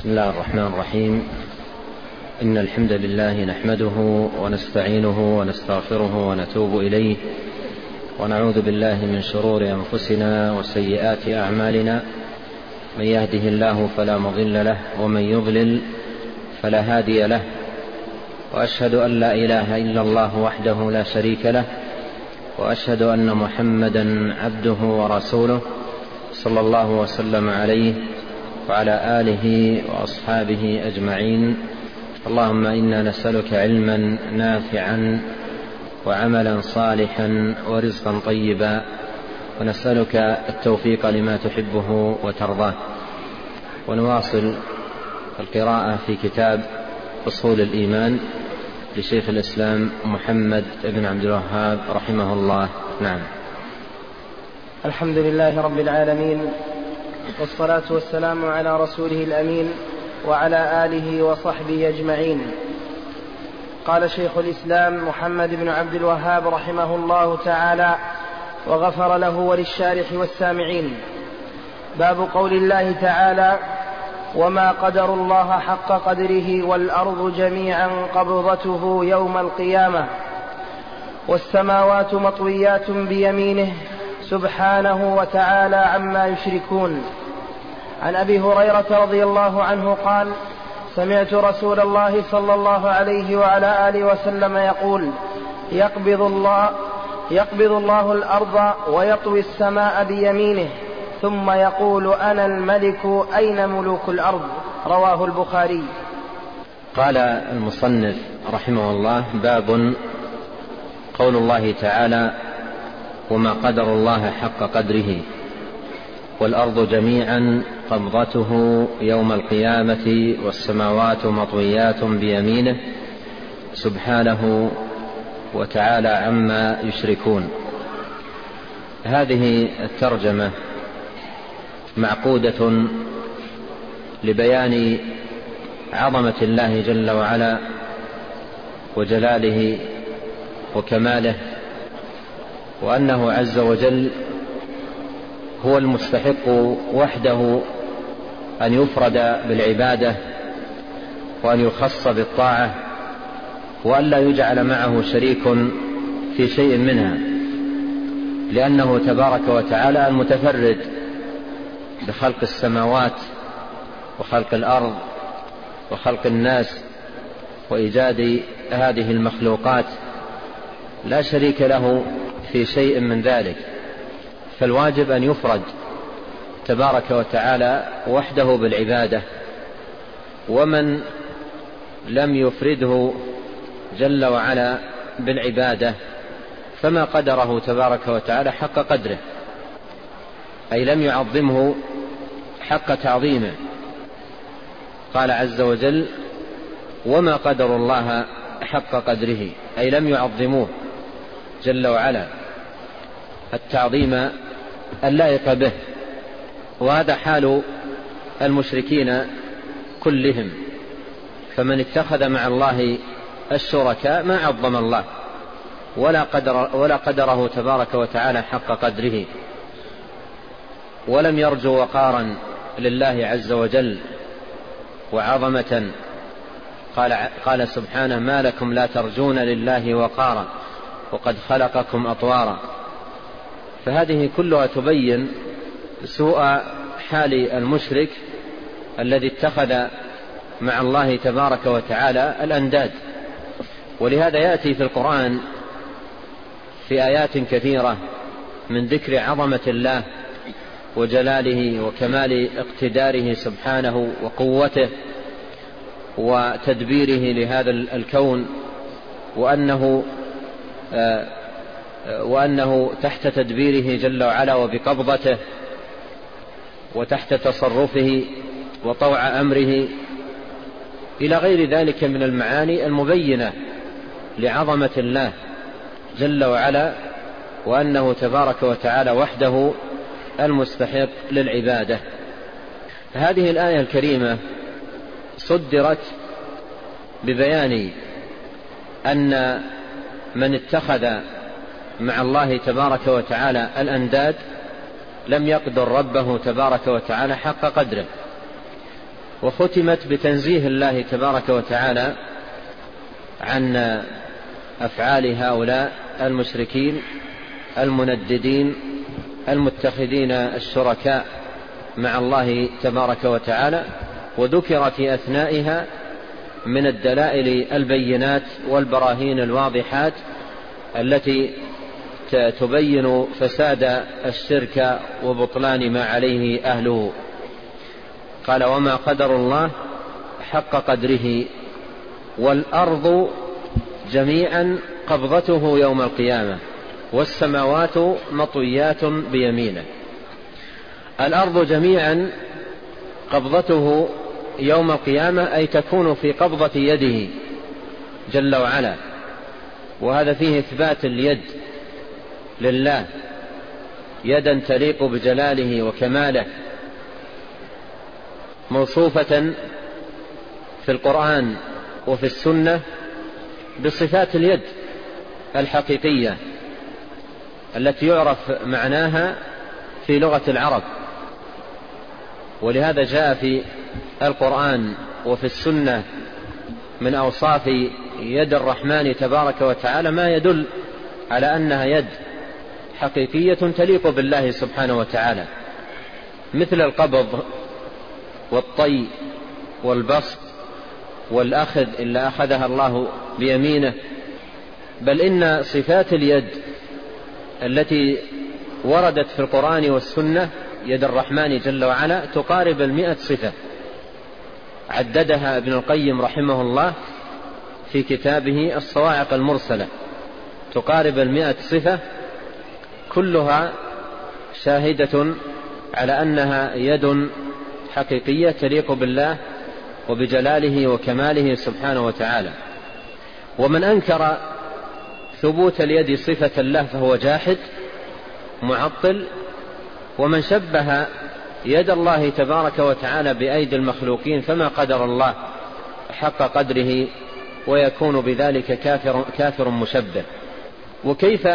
بسم الله الرحمن الرحيم. إن الحمد لله نحمده ونستعينه ونستغفره ونتوب إليه، ونعوذ بالله من شرور أنفسنا وسيئات أعمالنا. من يهده الله فلا مضل له، ومن يضلل فلا هادي له. وأشهد أن لا إله إلا الله وحده لا شريك له، وأشهد أن محمدا عبده ورسوله صلى الله وسلم عليه وعلى آله وأصحابه أجمعين. اللهم إنا نسألك علما نافعا وعملا صالحا ورزقا طيبا، ونسألك التوفيق لما تحبه وترضاه. ونواصل القراءة في كتاب أصول الإيمان لشيخ الإسلام محمد بن عبد الوهاب رحمه الله. نعم. الحمد لله رب العالمين، والصلاة والسلام على رسوله الأمين وعلى آله وصحبه أجمعين. قال شيخ الإسلام محمد بن عبد الوهاب رحمه الله تعالى وغفر له وللشارح والسامعين: باب قول الله تعالى: وما قدر الله حق قدره والأرض جميعا قبضته يوم القيامة والسماوات مطويات بيمينه سبحانه وتعالى عما يشركون. عن أبي هريرة رضي الله عنه قال: سمعت رسول الله صلى الله عليه وعلى آله وسلم يقول: يقبض الله الأرض ويطوي السماء بيمينه ثم يقول: أنا الملك أين ملوك الأرض؟ رواه البخاري. قال المصنف رحمه الله: باب قول الله تعالى: وما قدر الله حق قدره والأرض جميعا قبضته يوم القيامة والسماوات مطويات بيمينه سبحانه وتعالى عما يشركون. هذه الترجمة معقودة لبيان عظمة الله جل وعلا وجلاله وكماله، وأنه عز وجل هو المستحق وحده أن يفرد بالعبادة وأن يخص بالطاعة، وأن لا يجعل معه شريك في شيء منها، لأنه تبارك وتعالى المتفرد بخلق السماوات وخلق الأرض وخلق الناس وإيجاد هذه المخلوقات، لا شريك له في شيء من ذلك، فالواجب أن يفرد تبارك وتعالى وحده بالعبادة. ومن لم يفرده جل وعلا بالعبادة فما قدره تبارك وتعالى حق قدره، أي لم يعظمه حق تعظيمه. قال عز وجل: وما قدر الله حق قدره، أي لم يعظموه جل وعلا التعظيم اللائق به. وهذا حال المشركين كلهم، فمن اتخذ مع الله الشركاء ما عظم الله ولا قدره تبارك وتعالى حق قدره، ولم يرجو وقارا لله عز وجل وعظمة. قال سبحانه: ما لكم لا ترجون لله وقارا وقد خلقكم أطوارا. فهذه كلها تبين سوء حال المشرك الذي اتخذ مع الله تبارك وتعالى الأنداد. ولهذا يأتي في القرآن في آيات كثيرة من ذكر عظمة الله وجلاله وكمال اقتداره سبحانه وقوته وتدبيره لهذا الكون، وأنه تحت تدبيره جل وعلا وبقبضته وتحت تصرفه وطوع أمره، إلى غير ذلك من المعاني المبينة لعظمة الله جل وعلا، وأنه تبارك وتعالى وحده المستحق للعبادة. هذه الآية الكريمة صدرت ببيان أن من اتخذ مع الله تبارك وتعالى الأنداد لم يقدر ربه تبارك وتعالى حق قدره، وختمت بتنزيه الله تبارك وتعالى عن أفعال هؤلاء المشركين المنددين المتخذين الشركاء مع الله تبارك وتعالى، وذكر في أثنائها من الدلائل البينات والبراهين الواضحات التي تبين فساد الشرك وبطلان ما عليه أهله. قال: وما قدر الله حق قدره والأرض جميعا قبضته يوم القيامة والسماوات مطويات بيمينه. الأرض جميعا قبضته يوم القيامة أي تكون في قبضة يده جل وعلا، وهذا فيه إثبات اليد لله، يدا تليق بجلاله وكماله، موصوفة في القرآن وفي السنة بصفات اليد الحقيقية التي يعرف معناها في لغة العرب. ولهذا جاء في القرآن وفي السنة من أوصاف يد الرحمن تبارك وتعالى ما يدل على أنها يد حقيقية تليق بالله سبحانه وتعالى، مثل القبض والطي والبسط والأخذ إلا أخذها الله بيمينه. بل إن صفات اليد التي وردت في القرآن والسنة يد الرحمن جل وعلا تقارب 100 صفة، عددها ابن القيم رحمه الله في كتابه الصواعق المرسلة، تقارب 100 صفة كلها شاهدة على أنها يد حقيقية تليق بالله وبجلاله وكماله سبحانه وتعالى. ومن أنكر ثبوت اليد صفة له فهو جاحد معطل. ومن شبه يد الله تبارك وتعالى بأيدي المخلوقين فما قدر الله حق قدره، ويكون بذلك كافر مشبه. وكيف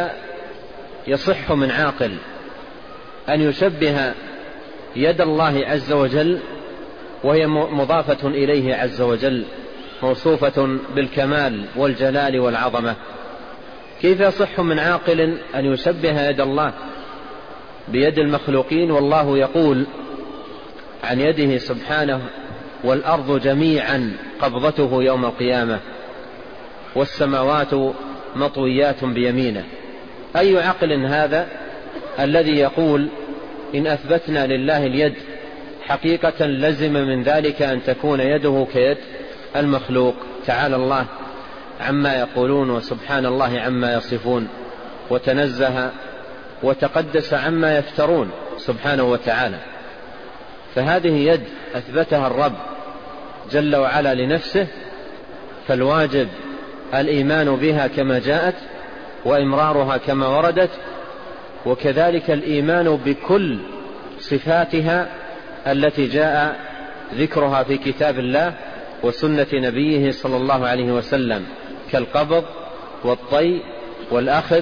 يصح من عاقل أن يشبه يد الله عز وجل وهي مضافة إليه عز وجل، موصوفة بالكمال والجلال والعظمة؟ كيف يصح من عاقل أن يشبه يد الله بيد المخلوقين والله يقول عن يده سبحانه: والأرض جميعا قبضته يوم القيامة والسماوات مطويات بيمينه؟ أي عقل هذا الذي يقول إن أثبتنا لله اليد حقيقة لزم من ذلك أن تكون يده كيد المخلوق؟ تعالى الله عما يقولون وسبحان الله عما يصفون، وتنزه وتقدس عما يفترون سبحانه وتعالى. فهذه يد أثبتها الرب جل وعلا لنفسه، فالواجب الإيمان بها كما جاءت وإمرارها كما وردت، وكذلك الإيمان بكل صفاتها التي جاء ذكرها في كتاب الله وسنة نبيه صلى الله عليه وسلم، كالقبض والطي والأخذ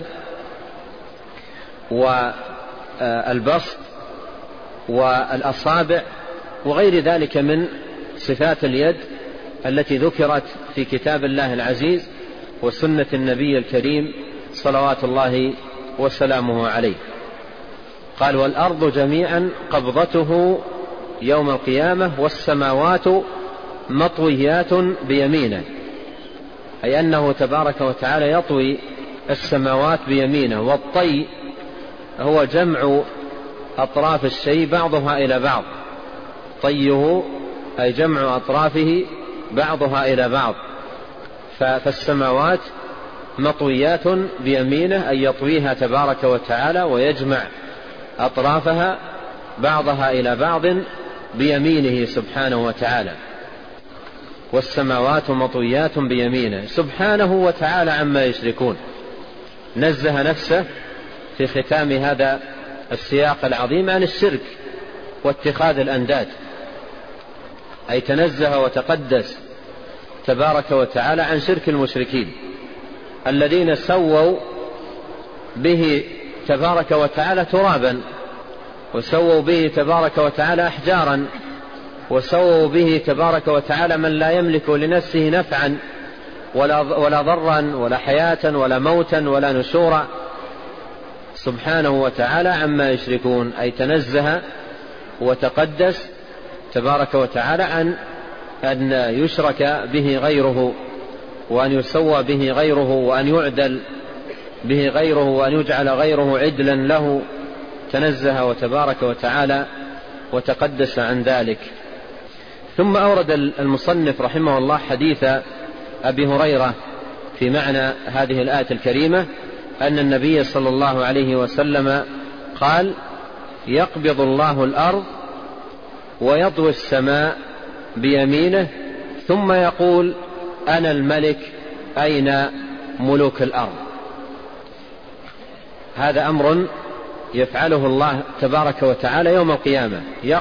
والبسط والأصابع وغير ذلك من صفات اليد التي ذكرت في كتاب الله العزيز وسنة النبي الكريم صلوات الله وسلامه عليه. قال: والأرض جميعا قبضته يوم القيامة والسماوات مطويات بيمينه، أي أنه تبارك وتعالى يطوي السماوات بيمينه. والطي هو جمع أطراف الشيء بعضها إلى بعض، طيه أي جمع أطرافه بعضها إلى بعض. فالسماوات مطويات بيمينه أي يطويها تبارك وتعالى ويجمع أطرافها بعضها إلى بعض بيمينه سبحانه وتعالى. والسماوات مطويات بيمينه سبحانه وتعالى عما يشركون. نزه نفسه في ختام هذا السياق العظيم عن الشرك واتخاذ الأنداد، أي تنزه وتقدس تبارك وتعالى عن شرك المشركين الذين سووا به تبارك وتعالى ترابا، وسووا به تبارك وتعالى أحجارا وسووا به تبارك وتعالى من لا يملك لنفسه نفعا ولا ضرا ولا حياة ولا موتا ولا نشورا سبحانه وتعالى عما يشركون، أي تنزه وتقدس تبارك وتعالى عن أن يشرك به غيره، وأن يسوى به غيره، وأن يعدل به غيره، وأن يجعل غيره عدلا له. تنزه وتبارك وتعالى وتقدس عن ذلك. ثم أورد المصنف رحمه الله حديث أبي هريرة في معنى هذه الآية الكريمة، أن النبي صلى الله عليه وسلم قال: يقبض الله الأرض ويطوي السماء بيمينه ثم يقول: أنا الملك أين ملوك الأرض. هذا أمر يفعله الله تبارك وتعالى يوم القيامة،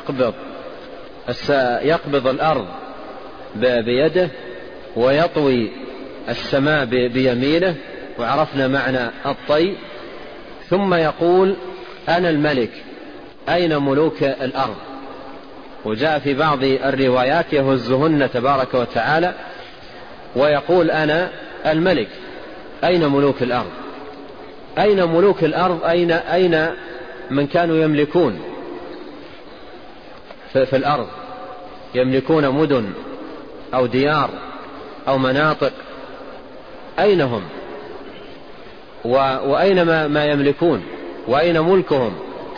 يقبض الأرض بيده ويطوي السماء بيمينه، وعرفنا معنى الطي. ثم يقول: أنا الملك أين ملوك الأرض. وجاء في بعض الروايات: يهزهن تبارك وتعالى ويقول: أنا الملك أين ملوك الأرض. أين ملوك الأرض؟ أين من كانوا يملكون في الأرض، يملكون مدن أو ديار أو مناطق، أين هم؟ وأين ما يملكون، وأين ملكهم؟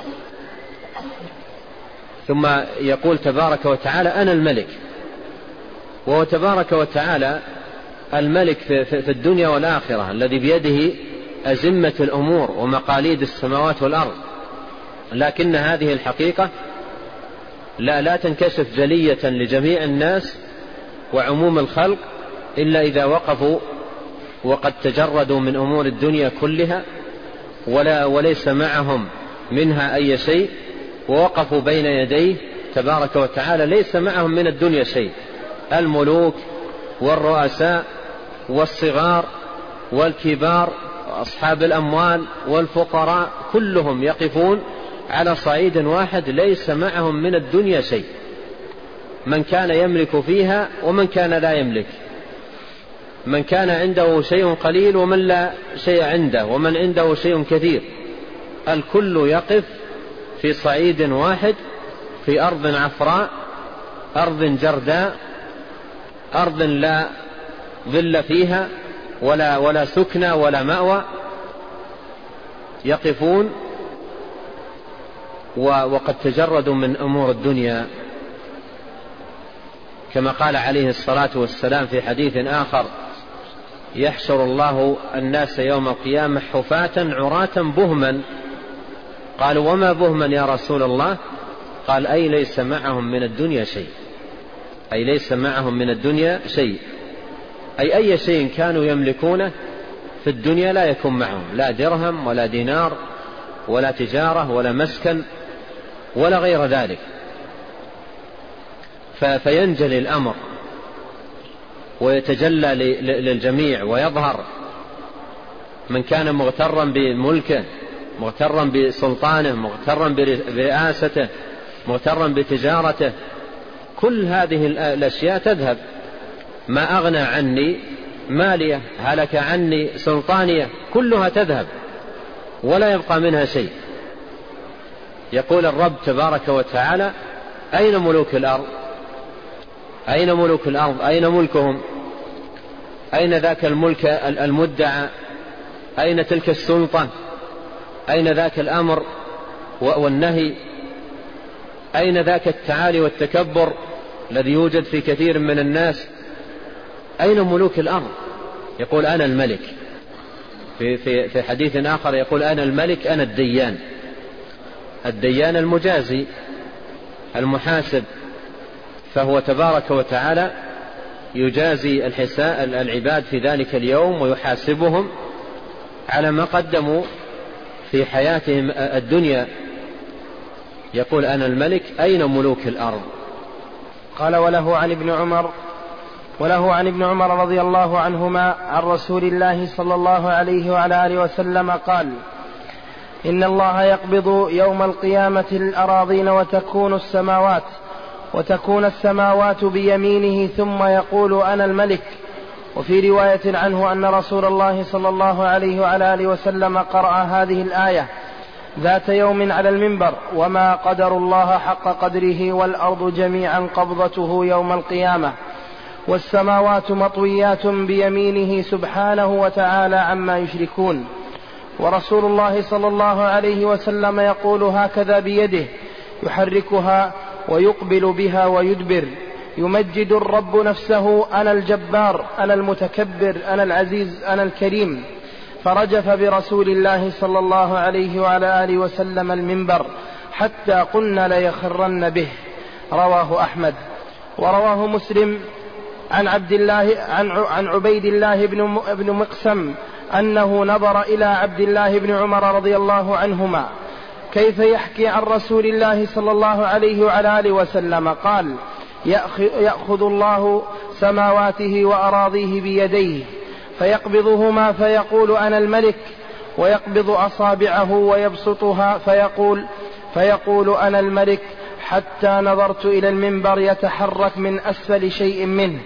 ثم يقول تبارك وتعالى: أنا الملك. وهو تبارك وتعالى الملك في الدنيا والآخرة، الذي بيده أزمة الأمور ومقاليد السماوات والأرض. لكن هذه الحقيقة لا تنكشف جلية لجميع الناس وعموم الخلق إلا إذا وقفوا وقد تجردوا من أمور الدنيا كلها وليس معهم منها أي شيء، ووقفوا بين يديه تبارك وتعالى ليس معهم من الدنيا شيء. الملوك والرؤساء والصغار والكبار وأصحاب الأموال والفقراء كلهم يقفون على صعيد واحد ليس معهم من الدنيا شيء، من كان يملك فيها ومن كان لا يملك، من كان عنده شيء قليل ومن لا شيء عنده، ومن عنده شيء كثير. الكل يقف في صعيد واحد، في أرض عفراء، أرض جرداء، أرض لا ظل فيها ولا سكنى ولا مأوى. يقفون وقد تجردوا من أمور الدنيا، كما قال عليه الصلاة والسلام في حديث آخر: يحشر الله الناس يوم القيامة حفاة عراة بهما. قالوا: وما بهما يا رسول الله؟ قال: أي ليس معهم من الدنيا شيء، أي ليس معهم من الدنيا شيء، أي شيء كانوا يملكونه في الدنيا لا يكون معهم، لا درهم ولا دينار ولا تجارة ولا مسكن ولا غير ذلك. فينجلي الأمر ويتجلى للجميع ويظهر من كان مغترا بملكه، مغترا بسلطانه، مغترا برئاسته، مغترا بتجارته. كل هذه الأشياء تذهب. ما أغنى عني مالية، هلك عني سلطانية، كلها تذهب ولا يبقى منها شيء. يقول الرب تبارك وتعالى: أين ملوك الأرض؟ أين ملوك الأرض؟ أين ملكهم؟ أين ذاك الملك المدعى؟ أين تلك السلطة؟ أين ذاك الأمر والنهي؟ أين ذاك التعالي والتكبر الذي يوجد في كثير من الناس؟ أين ملوك الأرض؟ يقول: أنا الملك. في حديث آخر يقول: أنا الملك أنا الديان. الديان المجازي المحاسب، فهو تبارك وتعالى يجازي العباد في ذلك اليوم ويحاسبهم على ما قدموا في حياتهم الدنيا. يقول: أنا الملك أين ملوك الأرض. قال: وله عن ابن عمر رضي الله عنهما عن رسول الله صلى الله عليه وعلى آله وسلم قال: إن الله يقبض يوم القيامة الأراضين وتكون السماوات، وتكون السماوات بيمينه ثم يقول أنا الملك. وفي رواية عنه أن رسول الله صلى الله عليه وعلى آله وسلم قرأ هذه الآية ذات يوم على المنبر: وما قدر الله حق قدره والأرض جميعا قبضته يوم القيامة والسماوات مطويات بيمينه سبحانه وتعالى عما يشركون. ورسول الله صلى الله عليه وسلم يقول هكذا بيده يحركها ويقبل بها ويدبر: يمجد الرب نفسه: أنا الجبار، أنا المتكبر، أنا العزيز، أنا الكريم. فرجف برسول الله صلى الله عليه وعلى آله وسلم المنبر حتى قلنا ليخرن به. رواه أحمد. ورواه مسلم عن عبيد الله بن مقسم أنه نظر إلى عبد الله بن عمر رضي الله عنهما كيف يحكي عن رسول الله صلى الله عليه وعلى آله وسلم، قال: يأخذ الله سماواته وأراضيه بيديه فيقبضهما فيقول أنا الملك، ويقبض أصابعه ويبسطها فيقول أنا الملك، حتى نظرت إلى المنبر يتحرك من أسفل شيء منه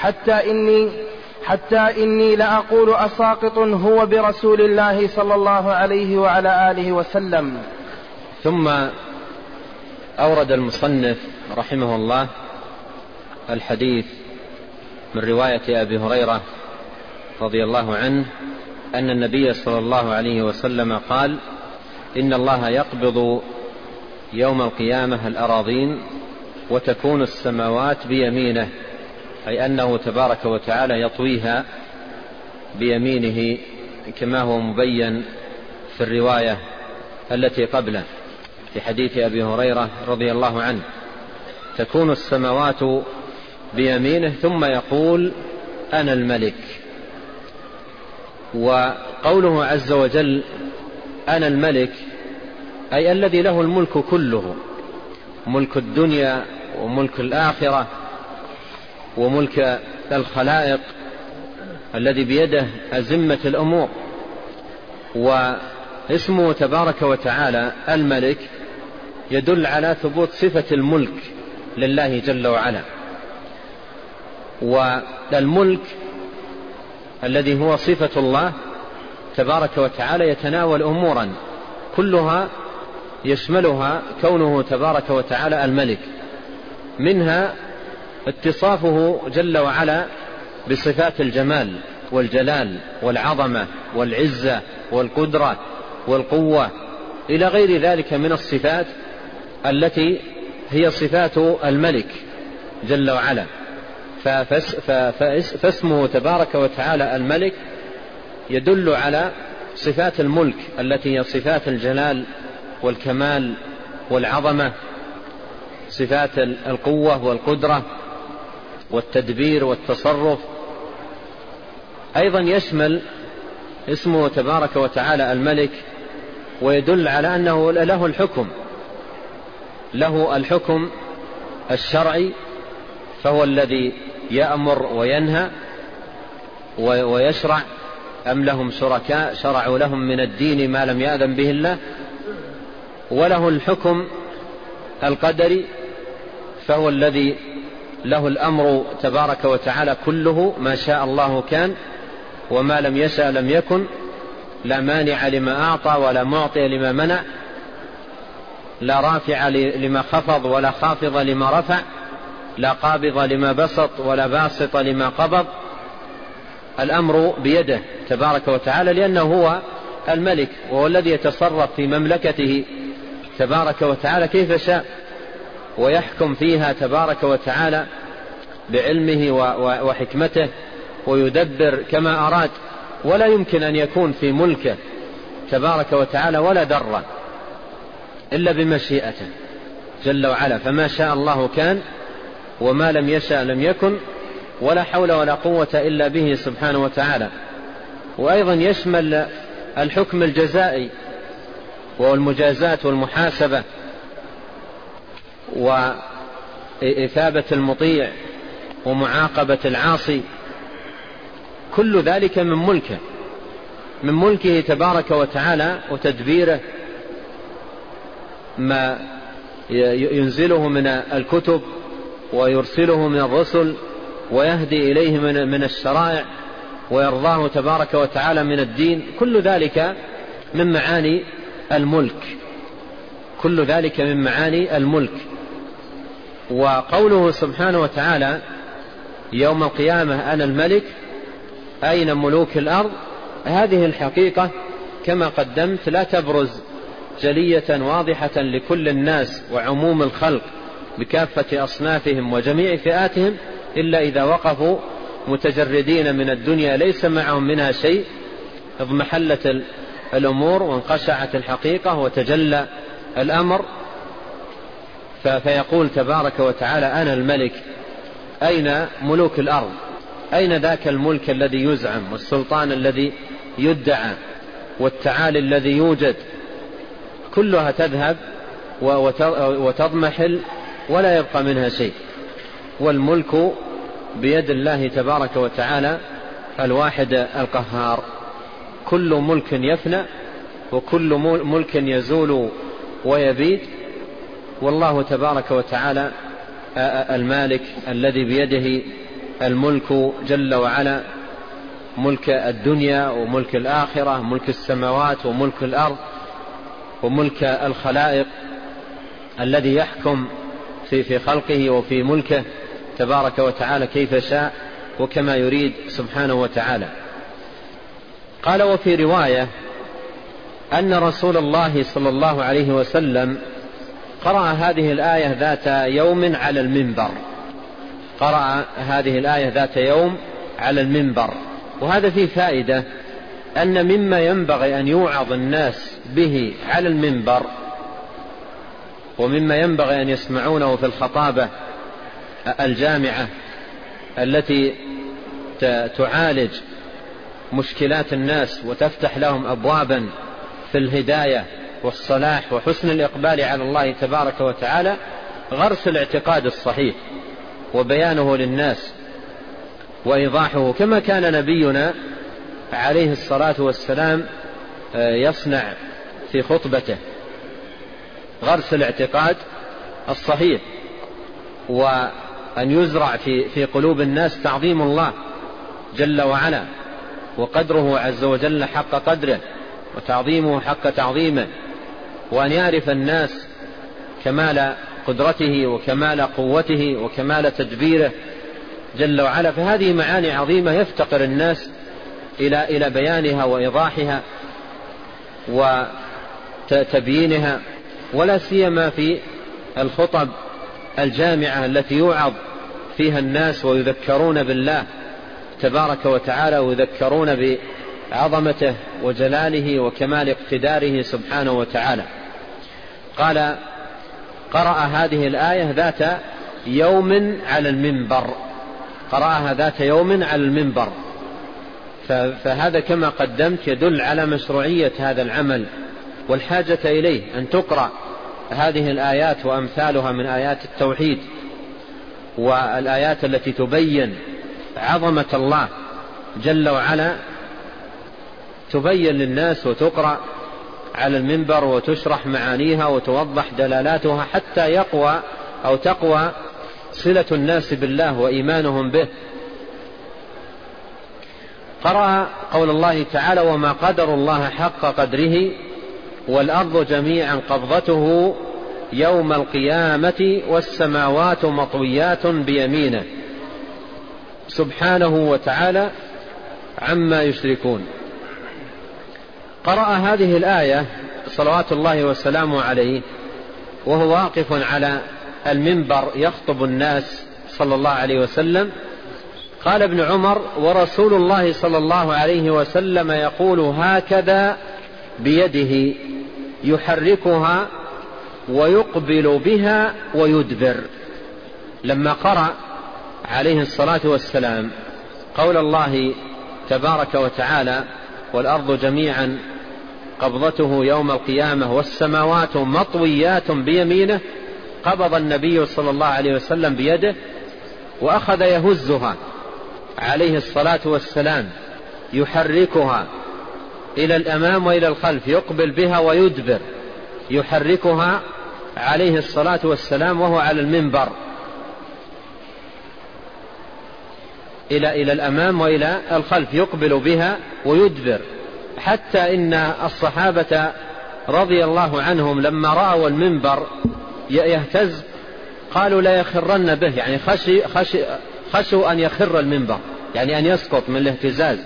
حتى إني لأقول أساقط هو برسول الله صلى الله عليه وعلى آله وسلم. ثم أورد المصنف رحمه الله الحديث من رواية أبي هريرة رضي الله عنه أن النبي صلى الله عليه وسلم قال: إن الله يقبض يوم القيامة الأراضين وتكون السماوات بيمينه، أي أنه تبارك وتعالى يطويها بيمينه كما هو مبين في الرواية التي قبله في حديث أبي هريرة رضي الله عنه: تكون السماوات بيمينه ثم يقول أنا الملك. وقوله عز وجل أنا الملك أي الذي له الملك كله، ملك الدنيا وملك الآخرة وملك الخلائق، الذي بيده أزمة الأمور. واسمه تبارك وتعالى الملك يدل على ثبوت صفة الملك لله جل وعلا. والملك الذي هو صفة الله تبارك وتعالى يتناول أمورا كلها يشملها كونه تبارك وتعالى الملك، منها اتصافه جل وعلا بصفات الجمال والجلال والعظمة والعزة والقدرة والقوة إلى غير ذلك من الصفات التي هي صفات الملك جل وعلا. فاسمه تبارك وتعالى الملك يدل على صفات الملك التي هي صفات الجلال والكمال والعظمة، صفات القوة والقدرة والتدبير والتصرف. أيضا يشمل اسمه تبارك وتعالى الملك ويدل على أنه له الحكم الشرعي، فهو الذي يأمر وينهى ويشرع. أم لهم شركاء شرعوا لهم من الدين ما لم يأذن به الله. وله الحكم القدري، فهو الذي له الأمر تبارك وتعالى كله، ما شاء الله كان وما لم يشاء لم يكن، لا مانع لما أعطى ولا معطي لما منع، لا رافع لما خفض ولا خافض لما رفع، لا قابض لما بسط ولا باسط لما قبض. الأمر بيده تبارك وتعالى، لأنه هو الملك وهو الذي يتصرف في مملكته تبارك وتعالى كيف شاء، ويحكم فيها تبارك وتعالى بعلمه وحكمته، ويدبر كما أراد. ولا يمكن أن يكون في ملكه تبارك وتعالى ولا ذرة إلا بمشيئته جل وعلا، فما شاء الله كان وما لم يشاء لم يكن، ولا حول ولا قوة إلا به سبحانه وتعالى. وأيضا يشمل الحكم الجزائي والمجازات والمحاسبة وإثابة المطيع ومعاقبة العاصي، كل ذلك من ملكه تبارك وتعالى وتدبيره، ما ينزله من الكتب ويرسله من الرسل ويهدي إليه من الشرائع ويرضاه تبارك وتعالى من الدين، كل ذلك من معاني الملك، كل ذلك من معاني الملك. وقوله سبحانه وتعالى يوم القيامة أنا الملك أين ملوك الأرض، هذه الحقيقة كما قدمت لا تبرز جلية واضحة لكل الناس وعموم الخلق بكافة أصنافهم وجميع فئاتهم إلا إذا وقفوا متجردين من الدنيا ليس معهم منها شيء، اضمحلت الأمور وانقشعت الحقيقة وتجلى الأمر، فيقول تبارك وتعالى أنا الملك أين ملوك الأرض، أين ذاك الملك الذي يزعم والسلطان الذي يدعى والتعالي الذي يوجد، كلها تذهب وتضمحل ولا يبقى منها شيء. والملك بيد الله تبارك وتعالى الواحد القهار، كل ملك يفنى وكل ملك يزول ويبيد، والله تبارك وتعالى المالك الذي بيده الملك جل وعلا، ملك الدنيا وملك الآخرة، ملك السماوات وملك الأرض وملك الخلائق، الذي يحكم في خلقه وفي ملكه تبارك وتعالى كيف شاء وكما يريد سبحانه وتعالى. قال وفي رواية أن رسول الله صلى الله عليه وسلم قرأ هذه الآية ذات يوم على المنبر، قرأ هذه الآية ذات يوم على المنبر. وهذا فيه فائدة أن مما ينبغي أن يوعظ الناس به على المنبر ومما ينبغي أن يسمعونه في الخطابة الجامعة التي تعالج مشكلات الناس وتفتح لهم أبوابا في الهداية والصلاح وحسن الإقبال على الله تبارك وتعالى، غرس الاعتقاد الصحيح وبيانه للناس وإيضاحه، كما كان نبينا عليه الصلاة والسلام يصنع في خطبته، غرس الاعتقاد الصحيح، وأن يزرع في قلوب الناس تعظيم الله جل وعلا وقدره عز وجل حق قدره وتعظيمه حق تعظيمه، وأن يعرف الناس كمال قدرته وكمال قوته وكمال تدبيره جل وعلا. فهذه معاني عظيمة يفتقر الناس إلى بيانها وإيضاحها وتبيينها، ولا سيما في الخطب الجامعة التي يوعظ فيها الناس ويذكرون بالله تبارك وتعالى ويذكرون بعظمته وجلاله وكمال اقتداره سبحانه وتعالى. قال قرأ هذه الآية ذات يوم على المنبر، قرأها ذات يوم على المنبر، فهذا كما قدمت يدل على مشروعية هذا العمل والحاجة إليه، أن تقرأ هذه الآيات وأمثالها من آيات التوحيد والآيات التي تبين عظمة الله جل وعلا، تبين للناس وتقرأ على المنبر وتشرح معانيها وتوضح دلالاتها حتى يقوى أو تقوى صلة الناس بالله وإيمانهم به. قرأ قول الله تعالى وما قدر الله حق قدره والأرض جميعا قبضته يوم القيامة والسماوات مطويات بيمينه سبحانه وتعالى عما يشركون. قرأ هذه الآية صلوات الله وسلامه عليه وهو واقف على المنبر يخطب الناس صلى الله عليه وسلم. قال ابن عمر ورسول الله صلى الله عليه وسلم يقول هكذا بيده يحركها ويقبل بها ويدبر. لما قرأ عليه الصلاة والسلام قول الله تبارك وتعالى والأرض جميعا قبضته يوم القيامة والسماوات مطويات بيمينه، قبض النبي صلى الله عليه وسلم بيده وأخذ يهزها عليه الصلاة والسلام، يحركها إلى الأمام وإلى الخلف، يقبل بها ويدبر، يحركها عليه الصلاة والسلام وهو على المنبر إلى الأمام وإلى الخلف، يقبل بها ويدبر، حتى إن الصحابة رضي الله عنهم لما رأوا المنبر يهتز قالوا لا يخرن به، يعني خشوا أن يخر المنبر، يعني أن يسقط من الاهتزاز.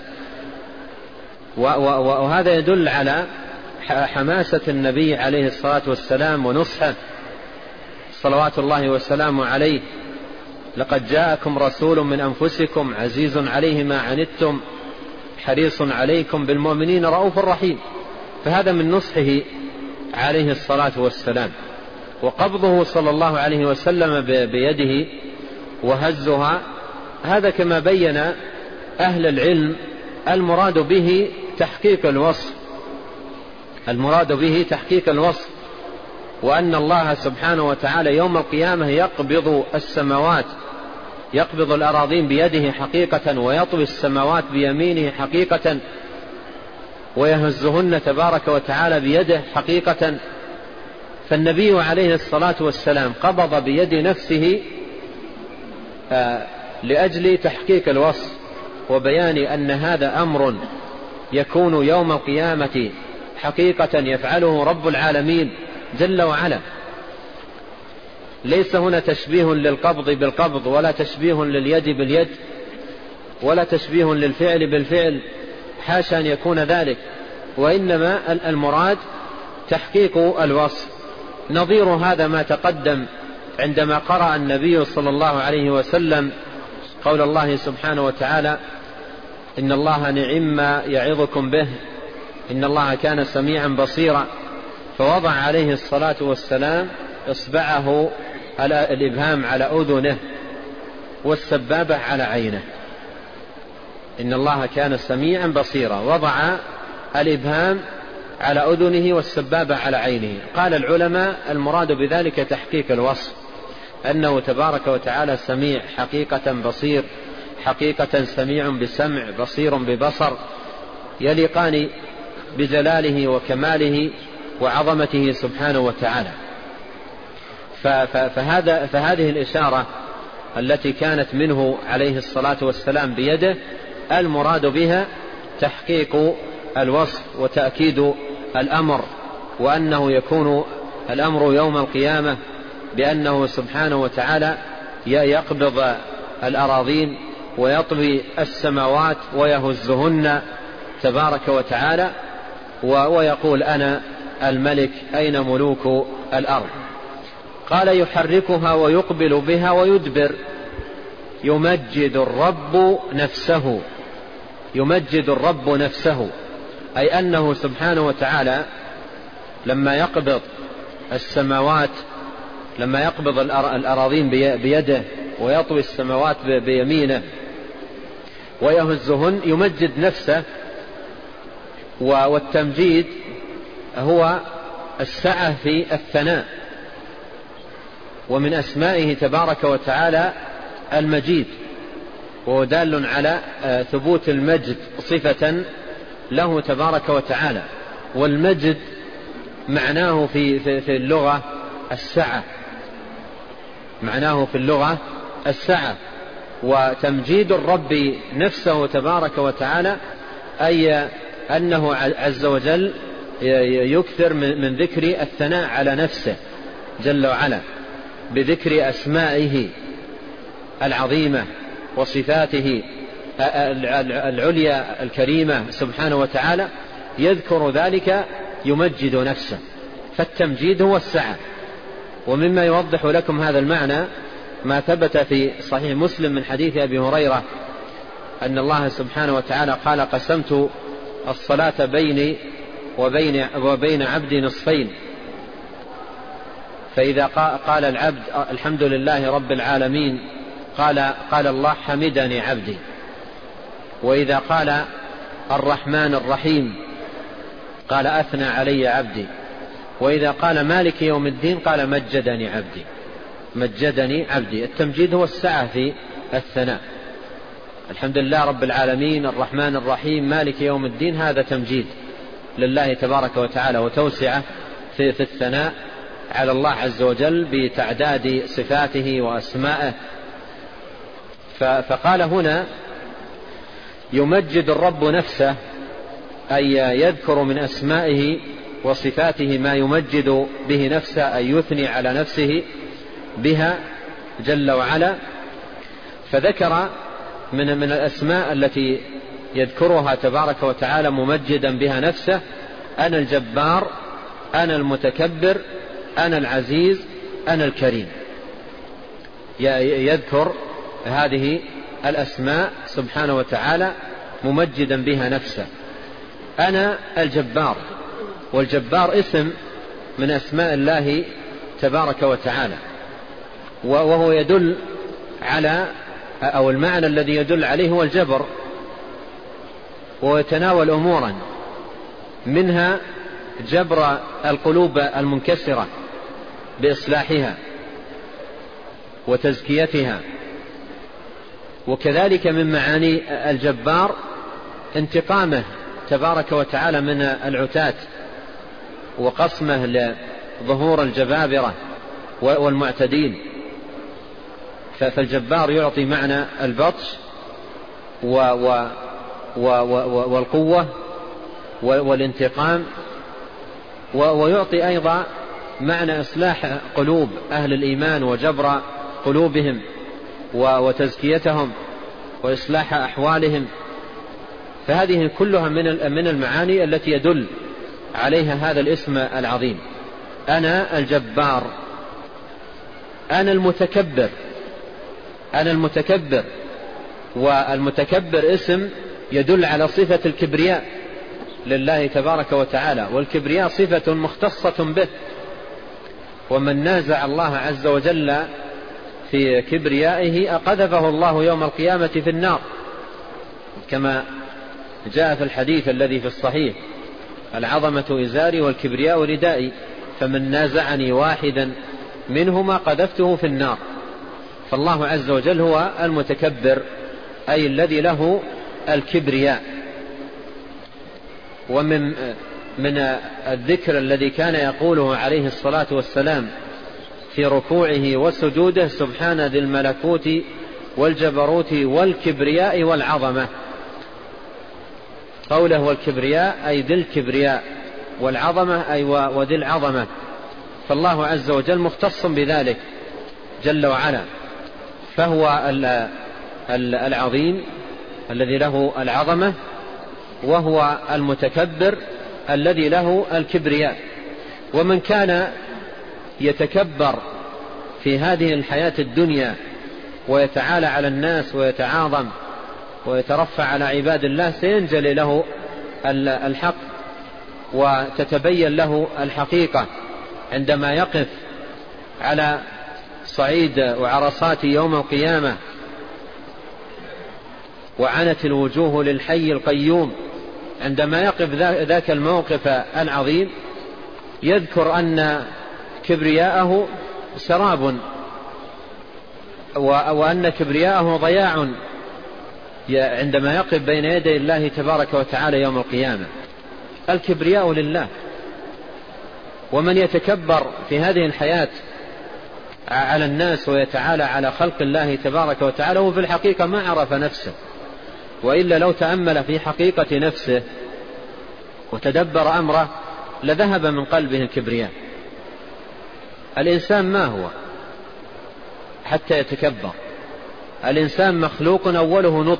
وهذا يدل على حماسة النبي عليه الصلاة والسلام ونصحه صلوات الله وسلامه عليه: لقد جاءكم رسول من أنفسكم عزيز عليه ما عنتم حريص عليكم بالمؤمنين رؤوف رحيم. فهذا من نصحه عليه الصلاة والسلام. وقبضه صلى الله عليه وسلم بيده وهزها، هذا كما بين أهل العلم المراد به تحقيق الوصف، المراد به تحقيق الوصف، وأن الله سبحانه وتعالى يوم القيامة يقبض السماوات، يقبض الأراضين بيده حقيقة، ويطوي السماوات بيمينه حقيقة، ويهزهن تبارك وتعالى بيده حقيقة. فالنبي عليه الصلاة والسلام قبض بيد نفسه لأجل تحقيق الوصف وبيان أن هذا أمر يكون يوم القيامة حقيقة يفعله رب العالمين جل وعلا. ليس هنا تشبيه للقبض بالقبض، ولا تشبيه لليد باليد، ولا تشبيه للفعل بالفعل، حاشا أن يكون ذلك، وإنما المراد تحقيق الوصف. نظير هذا ما تقدم عندما قرأ النبي صلى الله عليه وسلم قول الله سبحانه وتعالى: إن الله نعم ما يعظكم به إن الله كان سميعا بصيرا، فوضع عليه الصلاة والسلام إصبعه على الإبهام على أذنه والسبابة على عينه. إن الله كان سميعا بصيرا، وضع الإبهام على أذنه والسبابة على عينه. قال العلماء المراد بذلك تحقيق الوصف، أنه تبارك وتعالى سميع حقيقة، بصير حقيقة، سميع بسمع، بصير ببصر، يليقان بجلاله وكماله وعظمته سبحانه وتعالى. فهذه الإشارة التي كانت منه عليه الصلاة والسلام بيده المراد بها تحقيق الوصف وتأكيد الأمر، وأنه يكون الأمر يوم القيامة بأنه سبحانه وتعالى يقبض الأراضين ويطوي السماوات ويهزهن تبارك وتعالى، ويقول: أنا الملك، أين ملوك الأرض؟ قال: يحركها ويقبل بها ويدبر. يمجد الرب نفسه، يمجد الرب نفسه، أي أنه سبحانه وتعالى لما يقبض السماوات، لما يقبض الأراضين بيده ويطوي السماوات بيمينه ويهزهن، يمجد نفسه. والتمجيد هو السعة في الثناء، ومن أسمائه تبارك وتعالى المجيد، وهو دال على ثبوت المجد صفة له تبارك وتعالى. والمجد معناه في اللغة السعة، معناه في اللغة السعة. وتمجيد الرب نفسه تبارك وتعالى أي أنه عز وجل يكثر من ذكر الثناء على نفسه جل وعلا بذكر أسمائه العظيمة وصفاته العليا الكريمة سبحانه وتعالى، يذكر ذلك يمجد نفسه. فالتمجيد هو السعة. ومما يوضح لكم هذا المعنى ما ثبت في صحيح مسلم من حديث أبي هريرة أن الله سبحانه وتعالى قال: قسمت الصلاة بيني وبين عبدي نصفين، فإذا قال العبد الحمد لله رب العالمين قال الله: حمدني عبدي. وإذا قال الرحمن الرحيم قال: أثنى علي عبدي. وإذا قال مالك يوم الدين قال: مجدني عبدي، مجدني عبدي. التمجيد هو السعة في الثناء. الحمد لله رب العالمين، الرحمن الرحيم، مالك يوم الدين، هذا تمجيد لله تبارك وتعالى وتوسعة في الثناء على الله عز وجل بتعداد صفاته وأسمائه. فقال هنا يمجد الرب نفسه، أي يذكر من أسمائه وصفاته ما يمجد به نفسه، أي يثني على نفسه بها جل وعلا. فذكر من الأسماء التي يذكرها تبارك وتعالى ممجدا بها نفسه: أنا الجبار، أنا المتكبر، أنا العزيز، أنا الكريم. يذكر هذه الأسماء سبحانه وتعالى ممجدا بها نفسه. أنا الجبار، والجبار اسم من أسماء الله تبارك وتعالى، وهو يدل على، أو المعنى الذي يدل عليه هو الجبر، ويتناول أمورا منها جبر القلوب المنكسرة بإصلاحها وتزكيتها. وكذلك من معاني الجبار انتقامه تبارك وتعالى من العتاة وقصمه لظهور الجبابرة والمعتدين. فالجبار يعطي معنى البطش والقوة والانتقام، ويعطي أيضا معنى إصلاح قلوب أهل الإيمان وجبر قلوبهم وتزكيتهم وإصلاح أحوالهم. فهذه كلها من المعاني التي يدل عليها هذا الاسم العظيم: أنا الجبار، أنا المتكبر. أنا المتكبر، والمتكبر اسم يدل على صفة الكبرياء لله تبارك وتعالى، والكبرياء صفة مختصة به، ومن نازع الله عز وجل في كبريائه أقذفه الله يوم القيامة في النار، كما جاء في الحديث الذي في الصحيح: العظمة إزاري والكبرياء ردائي، فمن نازعني واحدا منهما قذفته في النار. فالله عز وجل هو المتكبر، أي الذي له الكبرياء. ومن الذكر الذي كان يقوله عليه الصلاة والسلام في ركوعه وسجوده: سبحان ذي الملكوت والجبروت والكبرياء والعظمة. قوله والكبرياء أي ذي الكبرياء، والعظمة أي وذي العظمة. فالله عز وجل مختص بذلك جل وعلا، فهو العظيم الذي له العظمة، وهو المتكبر الذي له الكبرياء. ومن كان يتكبر في هذه الحياة الدنيا ويتعالى على الناس ويتعاظم ويترفع على عباد الله، سينجلي له الحق وتتبين له الحقيقة عندما يقف على صعيد وعرصات يوم القيامة وعنت الوجوه للحي القيوم. عندما يقف ذاك الموقف العظيم يذكر أن كبرياءه سراب، وأن كبرياءه ضياع عندما يقف بين يدي الله تبارك وتعالى يوم القيامة. الكبرياء لله، ومن يتكبر في هذه الحياة على الناس ويتعالى على خلق الله تبارك وتعالى هو في الحقيقة ما عرف نفسه، وإلا لو تأمل في حقيقة نفسه وتدبر أمره لذهب من قلبه الكبرياء. الإنسان ما هو حتى يتكبر؟ الإنسان مخلوق أوله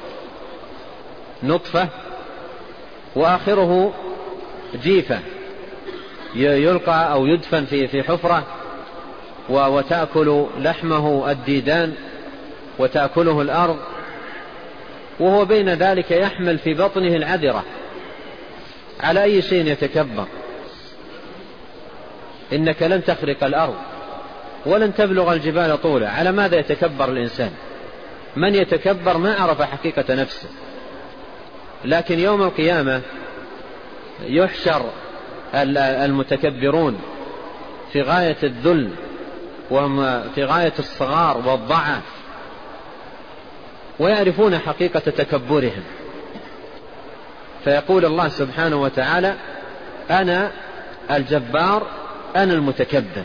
نطفة وآخره جيفة، يلقى أو يدفن في حفرة وتأكل لحمه الديدان وتأكله الأرض، وهو بين ذلك يحمل في بطنه العذرة. على أي شيء يتكبر؟ إنك لن تخرق الأرض ولن تبلغ الجبال طولا. على ماذا يتكبر الإنسان؟ من يتكبر ما عرف حقيقة نفسه. لكن يوم القيامة يحشر المتكبرون في غاية الذل، وهم في غاية الصغار والضعف، ويعرفون حقيقة تكبرهم. فيقول الله سبحانه وتعالى: أنا الجبار، أنا المتكبر.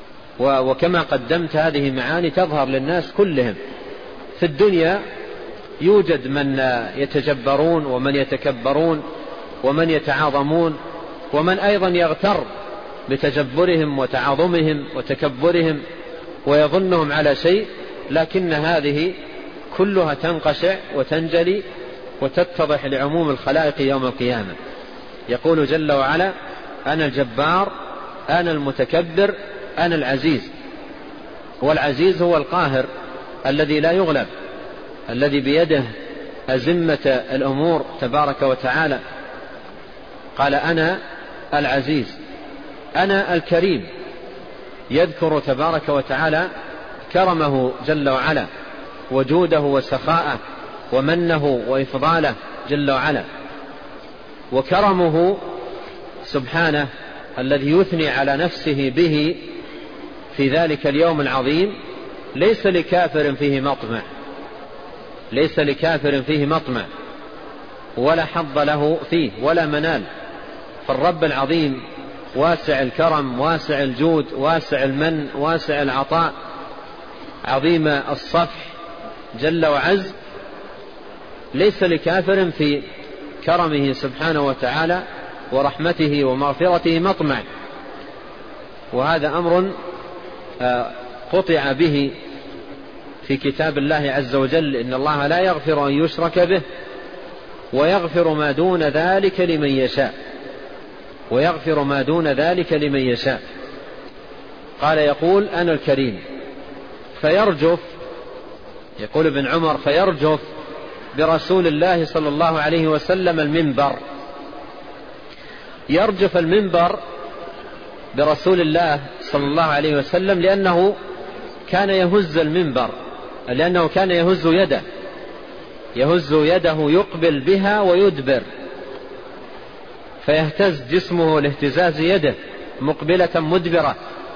وكما قدمت هذه معاني تظهر للناس كلهم في الدنيا يوجد من يتجبرون ومن يتكبرون ومن يتعاظمون ومن أيضا يغتر بتجبرهم وتعاظمهم وتكبرهم ويظنهم على شيء، لكن هذه كلها تنقشع وتنجلي وتتضح لعموم الخلائق يوم القيامة. يقول جل وعلا: أنا الجبار، أنا المتكبر، أنا العزيز. والعزيز هو القاهر الذي لا يغلب، الذي بيده أزمة الأمور تبارك وتعالى. قال: أنا العزيز، أنا الكريم. يذكر تبارك وتعالى كرمه جل وعلا وجوده وسخاءه ومنه وإفضاله جل وعلا. وكرمه سبحانه الذي يثني على نفسه به في ذلك اليوم العظيم ليس لكافر فيه مطمع، ليس لكافر فيه مطمع ولا حظ له فيه ولا منال. فالرب العظيم واسع الكرم، واسع الجود، واسع المن، واسع العطاء، عظيم الصفح جل وعز، ليس لكافر في كرمه سبحانه وتعالى ورحمته ومغفرته مطمع. وهذا أمر قطع به في كتاب الله عز وجل: إن الله لا يغفر أن يشرك به ويغفر ما دون ذلك لمن يشاء، ويغفر ما دون ذلك لمن يشاء. قال: يقول: أنا الكريم. فيرجف، يقول ابن عمر: فيرجف برسول الله صلى الله عليه وسلم المنبر. يرجف المنبر برسول الله صلى الله عليه وسلم لأنه كان يهز المنبر، لأنه كان يهز يده يقبل بها ويدبر، فيهتز جسمه لاهتزاز يده مقبلة مدبرة،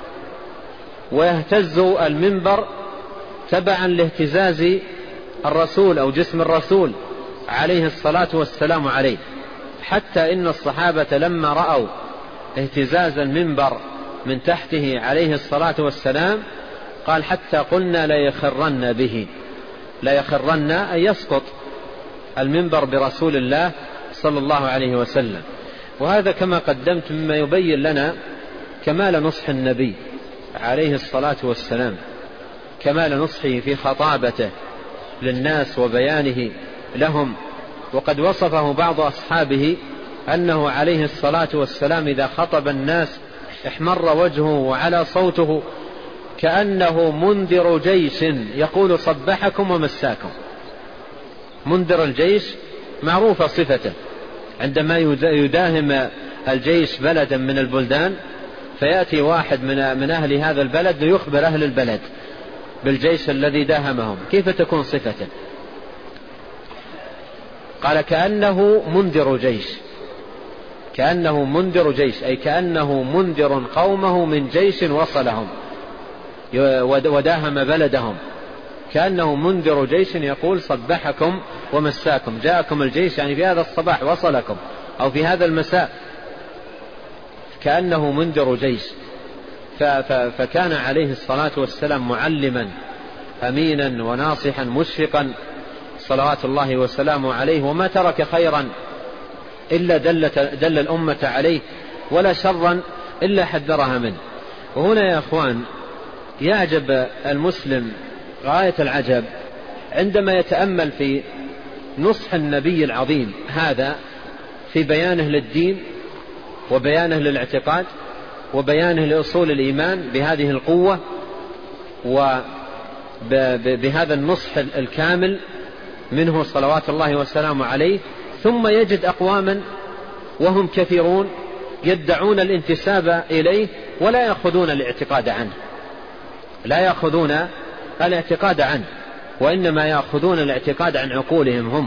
ويهتز المنبر تبعا لاهتزاز الرسول أو جسم الرسول عليه الصلاة والسلام عليه. حتى إن الصحابة لما رأوا اهتزاز المنبر من تحته عليه الصلاة والسلام قال: حتى قلنا ليخرن به، ليخرن أن يسقط المنبر برسول الله صلى الله عليه وسلم. وهذا كما قدمت مما يبين لنا كمال نصح النبي عليه الصلاة والسلام، كمال نصحه في خطابته للناس وبيانه لهم. وقد وصفه بعض أصحابه أنه عليه الصلاة والسلام إذا خطب الناس احمر وجهه وعلى صوته كأنه منذر جيش يقول: صبحكم ومساكم. منذر الجيش معروفة صفته، عندما يداهم الجيش بلدا من البلدان فيأتي واحد من أهل هذا البلد ليخبر أهل البلد بالجيش الذي داهمهم، كيف تكون صفته؟ قال: كأنه منذر جيش، كأنه منذر جيش، أي كأنه منذر قومه من جيش وصلهم وداهم بلدهم، كأنه منذر جيش يقول: صبحكم ومساكم، جاءكم الجيش يعني في هذا الصباح وصلكم أو في هذا المساء، كأنه منذر جيش. فكان عليه الصلاة والسلام معلما أمينا وناصحا مشفقا صلوات الله وسلامه عليه، وما ترك خيرا إلا دل الأمة عليه، ولا شرا إلا حذرها منه. وهنا يا أخوان يعجب المسلم غاية العجب عندما يتأمل في نصح النبي العظيم هذا في بيانه للدين وبيانه للاعتقاد وبيانه لأصول الإيمان بهذه القوة وبهذا النصح الكامل منه صلوات الله وسلامه عليه، ثم يجد أقواما وهم كثيرون يدعون الانتساب إليه ولا يأخذون الاعتقاد عنه، لا يأخذون الاعتقاد عنه، وإنما يأخذون الاعتقاد عن عقولهم هم،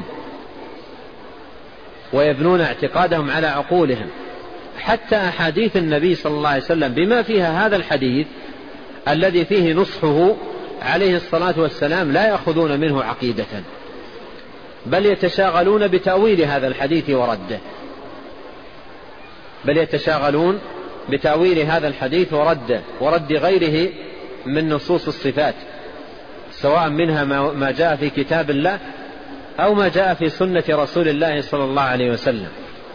ويبنون اعتقادهم على عقولهم. حتى أحاديث النبي صلى الله عليه وسلم بما فيها هذا الحديث الذي فيه نصحه عليه الصلاة والسلام لا يأخذون منه عقيدة، بل يتشاغلون بتأويل هذا الحديث ورده، بل يتشاغلون بتأويل هذا الحديث ورده ورد غيره من نصوص الصفات، سواء منها ما جاء في كتاب الله أو ما جاء في سنة رسول الله صلى الله عليه وسلم.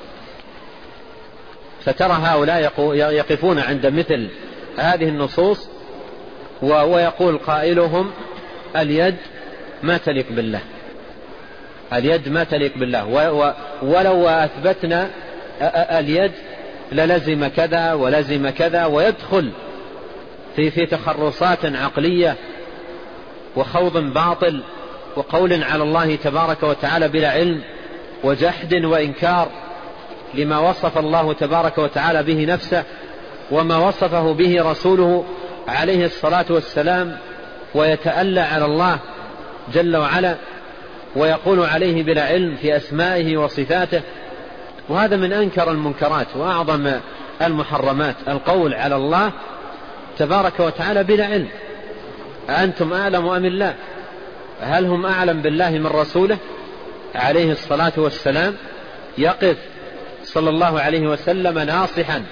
فترى هؤلاء يقفون عند مثل هذه النصوص ويقول قائلهم اليد ما تليق بالله، اليد ما تليق بالله، ولو أثبتنا اليد للزم كذا ولزم كذا، ويدخل في تخرصات عقلية وخوض باطل وقول على الله تبارك وتعالى بلا علم وجحد وإنكار لما وصف الله تبارك وتعالى به نفسه وما وصفه به رسوله عليه الصلاة والسلام، ويتألى على الله جل وعلا ويقول عليه بلا علم في أسمائه وصفاته. وهذا من أنكر المنكرات وأعظم المحرمات، القول على الله تبارك وتعالى بلا علم. أنتم أعلم أم الله؟ هل هم أعلم بالله من رسوله عليه الصلاة والسلام؟ يقف صلى الله عليه وسلم ناصحا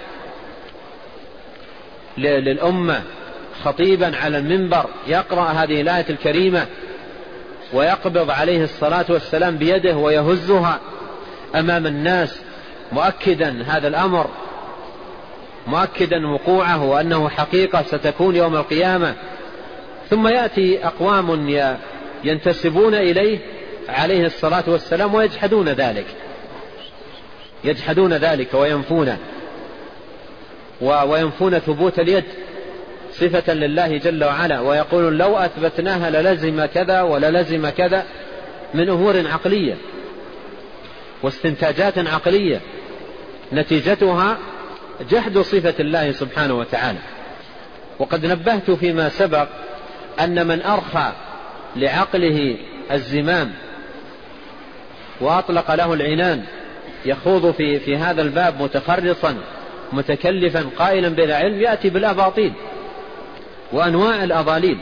للأمة خطيبا على المنبر يقرأ هذه الآية الكريمة ويقبض عليه الصلاة والسلام بيده ويهزها أمام الناس مؤكدا هذا الأمر، مؤكدا وقوعه وأنه حقيقة ستكون يوم القيامة. ثم يأتي أقوام ينتسبون إليه عليه الصلاة والسلام ويجحدون ذلك، يجحدون ذلك وينفون ثبوت اليد صفة لله جل وعلا، ويقولون لو أثبتناها للزم كذا وللزم كذا من أمور عقلية واستنتاجات عقلية نتيجتها جحد صفة الله سبحانه وتعالى. وقد نبهت فيما سبق أن من أرخى لعقله الزمام وأطلق له العنان يخوض في هذا الباب متخرصا متكلفا قائلا بلا علم يأتي بالأباطيل وأنواع الأضاليل.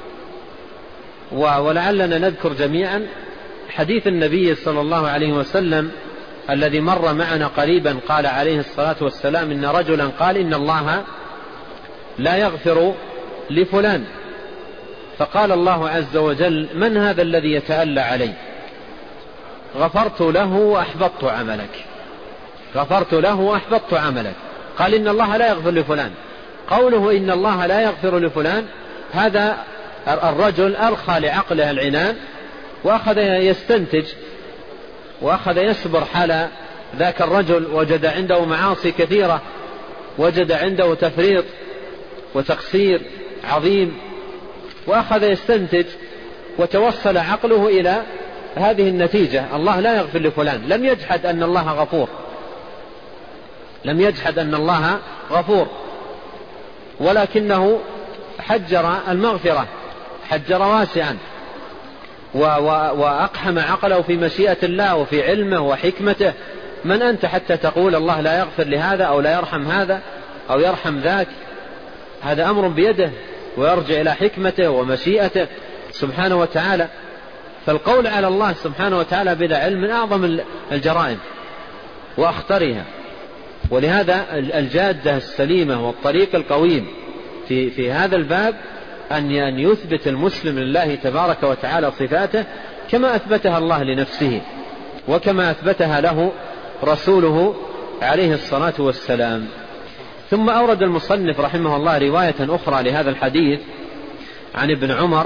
ولعلنا نذكر جميعا حديث النبي صلى الله عليه وسلم الذي مر معنا قريبا، قال عليه الصلاة والسلام إن رجلا قال إن الله لا يغفر لفلان، فقال الله عز وجل من هذا الذي يتألى علي؟ غفرت له وأحبطت عملك، غفرت له وأحبطت عملك. قال إن الله لا يغفر لفلان. قوله إن الله لا يغفر لفلان هذا الرجل أرخى لعقله العنان وأخذ يستنتج وأخذ يصبر حال ذاك الرجل، وجد عنده معاصي كثيرة، وجد عنده تفريط وتقصير عظيم، وأخذ يستنتج وتوصل عقله إلى هذه النتيجة الله لا يغفر لفلان. لم يجحد أن الله غفور، لم يجحد أن الله غفور، ولكنه حجر المغفرة، حجر واسعا وأقحم عقله في مشيئة الله وفي علمه وحكمته. من أنت حتى تقول الله لا يغفر لهذا أو لا يرحم هذا أو يرحم ذاك؟ هذا أمر بيده ويرجع إلى حكمته ومشيئته سبحانه وتعالى. فالقول على الله سبحانه وتعالى بلا علم من أعظم الجرائم وأخطرها. ولهذا الجادة السليمة والطريق القويم في هذا الباب أن يثبت المسلم لله تبارك وتعالى صفاته كما أثبتها الله لنفسه وكما أثبتها له رسوله عليه الصلاة والسلام. ثم أورد المصنف رحمه الله رواية أخرى لهذا الحديث عن ابن عمر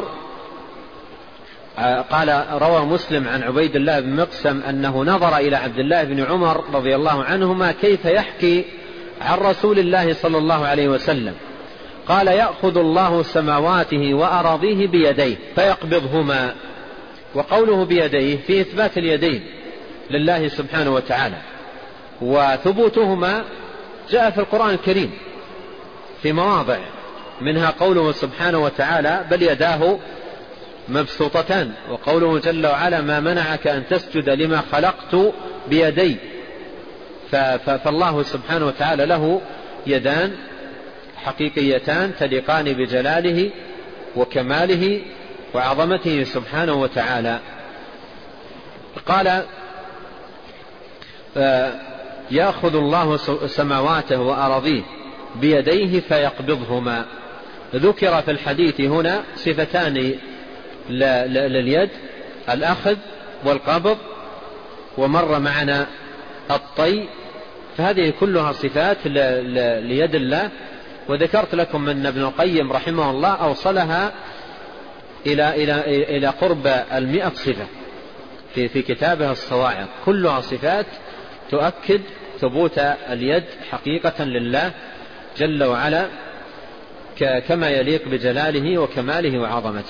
قال روى مسلم عن عبيد الله بن مقسم أنه نظر إلى عبد الله بن عمر رضي الله عنهما كيف يحكي عن رسول الله صلى الله عليه وسلم. قال يأخذ الله سماواته وأراضيه بيديه فيقبضهما. وقوله بيديه في إثبات اليدين لله سبحانه وتعالى، وثبوتهما جاء في القرآن الكريم في مواضع، منها قوله سبحانه وتعالى بل يداه مبسوطتان، وقوله جل وعلا ما منعك أن تسجد لما خلقت بيدي. فالله سبحانه وتعالى له يدان حقيقيتان تليقان بجلاله وكماله وعظمته سبحانه وتعالى. قال يأخذ الله سماواته وأراضيه بيديه فيقبضهما. ذكر في الحديث هنا صفتان لليد، الأخذ والقبض، ومر معنا الطي، فهذه كلها صفات ليد الله. وذكرت لكم أن ابن القيم رحمه الله أوصلها إلى قرب 100 صفة في كتابه الصواعق، كلها صفات تؤكد ثبوت اليد حقيقة لله جل وعلا كما يليق بجلاله وكماله وعظمته.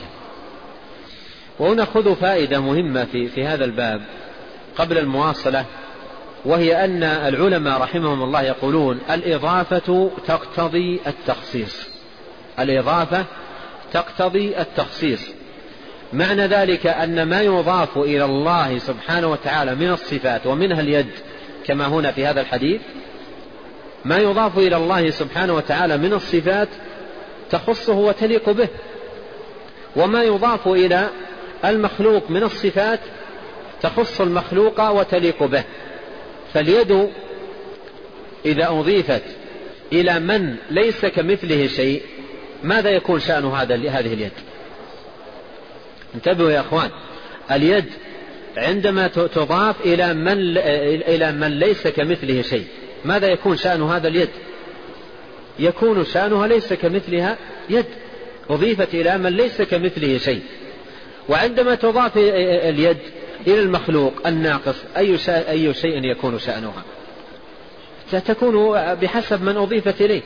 ونأخذ فائدة مهمة في هذا الباب قبل المواصلة، وهي أن العلماء رحمهم الله يقولون الإضافة تقتضي التخصيص. الإضافة تقتضي التخصيص، معنى ذلك أن ما يضاف إلى الله سبحانه وتعالى من الصفات ومنها اليد كما هنا في هذا الحديث، ما يضاف إلى الله سبحانه وتعالى من الصفات تخصه وتليق به، وما يضاف إلى المخلوق من الصفات تخص المخلوق وتليق به. فاليد إذا أضيفت إلى من ليس كمثله شيء ماذا يكون شأن هذه اليد؟ انتبهوا يا أخوان، اليد عندما تضاف إلى من ليس كمثله شيء ماذا يكون شأن هذا اليد؟ يكون شأنها ليس كمثلها يد، أضيفت إلى من ليس كمثله وعندما تضاف اليد إلى المخلوق الناقص أي شيء يكون شأنها؟ ستكون بحسب من أضيفت إليه.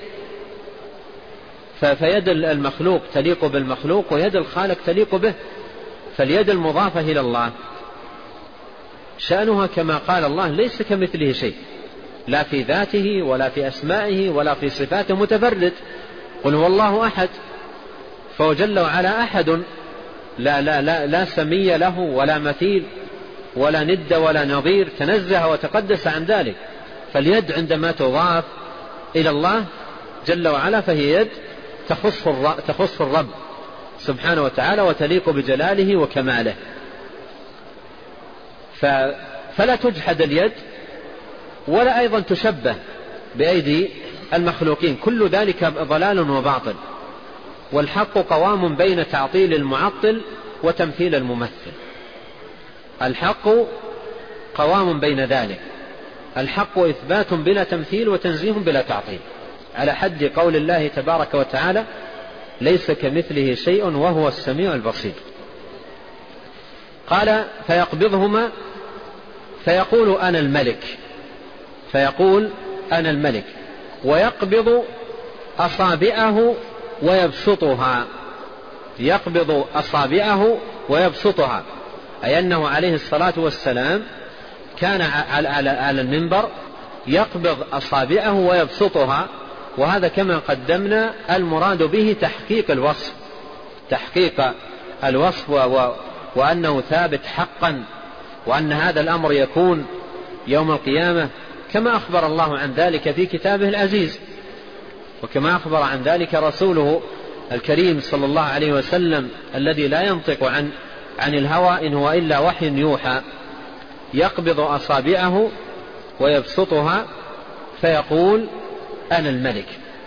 فيد المخلوق تليق بالمخلوق ويد الخالق تليق به. فاليد المضافة إلى الله شأنها كما قال الله ليس كمثله شيء، لا في ذاته ولا في أسمائه ولا في صفاته، متفرد. قل هو الله أحد، فهو جل وعلا أحد لا سمي له ولا مثيل ولا ند ولا نظير، تنزه وتقدس عن ذلك. فاليد عندما تضاف إلى الله جل وعلا فهي يد تخص الرب سبحانه وتعالى وتليق بجلاله وكماله. فلا تجحد اليد ولا أيضا تشبه بأيدي المخلوقين، كل ذلك ضلال وباطل. والحق قوام بين تعطيل المعطل وتمثيل الممثل. الحق قوام بين ذلك، الحق إثبات بلا تمثيل وتنزيه بلا تعطيل، على حد قول الله تبارك وتعالى ليس كمثله شيء وهو السميع البصير. قال فيقبضهما فيقول أنا الملك، ويقبض أصابعه ويبسطها. يقبض أصابعه ويبسطها، أي أنه عليه الصلاة والسلام كان على المنبر يقبض أصابعه ويبسطها، وهذا كما قدمنا المراد به تحقيق الوصف وأنه ثابت حقا، وأن هذا الأمر يكون يوم القيامة كما أخبر الله عن ذلك في كتابه العزيز، وكما أخبر عن ذلك رسوله الكريم صلى الله عليه وسلم الذي لا ينطق عن الهوى إن هو إلا وحي يوحى. يقبض أصابعه ويبسطها فيقول أنا الملك.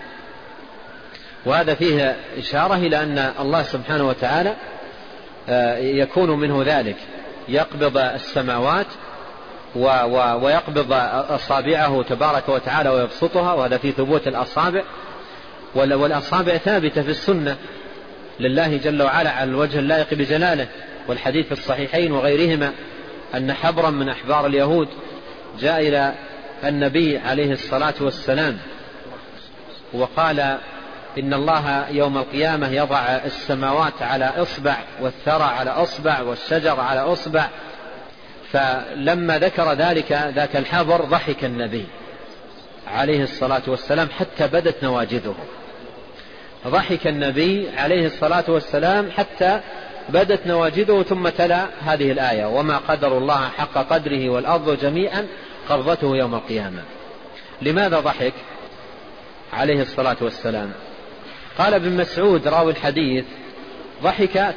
وهذا فيه إشارة إلى أن الله سبحانه وتعالى يكون منه ذلك، يقبض السماوات ويقبض أصابعه تبارك وتعالى ويبسطها، وهذا في ثبوت الأصابع. والأصابع ثابتة في السنة لله جل وعلا على الوجه اللائق بجلاله، والحديث في الصحيحين وغيرهما أن حبرا من أحبار اليهود جاء إلى النبي عليه الصلاة والسلام وقال إن الله يوم القيامة يضع السماوات على إصبع والثرى على إصبع والشجر على إصبع. فلما ذكر ذاك الحبر ضحك النبي عليه الصلاة والسلام حتى بدت نواجذه. ضحك النبي عليه الصلاة والسلام حتى بدت نواجذه، ثم تلا هذه الآية وما قدر الله حق قدره والأرض جميعا قبضته يوم القيامة. لماذا ضحك عليه الصلاة والسلام؟ قال ابن مسعود راوي الحديث ضحك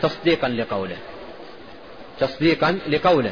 تصديقا لقوله.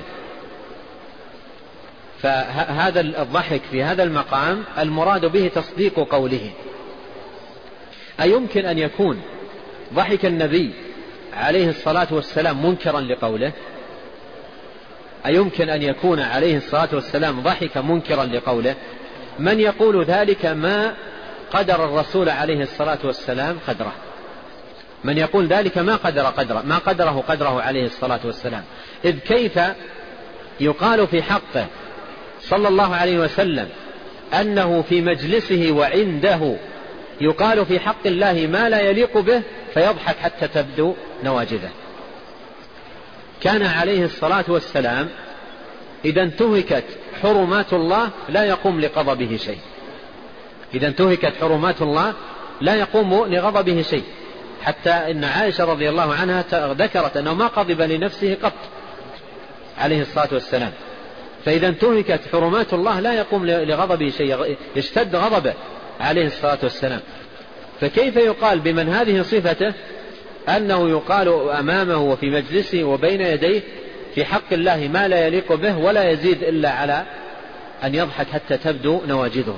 فهذا الضحك في هذا المقام المراد به تصديق قوله. أيمكن أن يكون ضحك النبي عليه الصلاة والسلام منكرا لقوله؟ أيمكن أن يكون عليه الصلاة والسلام ضحك منكرا لقوله؟ من يقول ذلك ما قدر الرسول عليه الصلاة والسلام قدره، من يقول ذلك ما قدره عليه الصلاة والسلام. إذ كيف يقال في حقه صلى الله عليه وسلم أنه في مجلسه وعنده يقال في حق الله ما لا يليق به فيضحك حتى تبدو نواجذه؟ كان عليه الصلاة والسلام إذا انتهكت حرمات الله لا يقوم لغضبه شيء، إذا انتهكت حرمات الله لا يقوم لغضبه شيء، حتى إن عائشة رضي الله عنها ذكرت أنه ما غضب لنفسه قط عليه الصلاة والسلام. فإذا انتهكت حرمات الله لا يقوم لغضبه شيء، يشتد غضبه عليه الصلاة والسلام. فكيف يقال بمن هذه صفته أنه يقال أمامه وفي مجلسه وبين يديه في حق الله ما لا يليق به ولا يزيد إلا على أن يضحك حتى تبدو نواجذه؟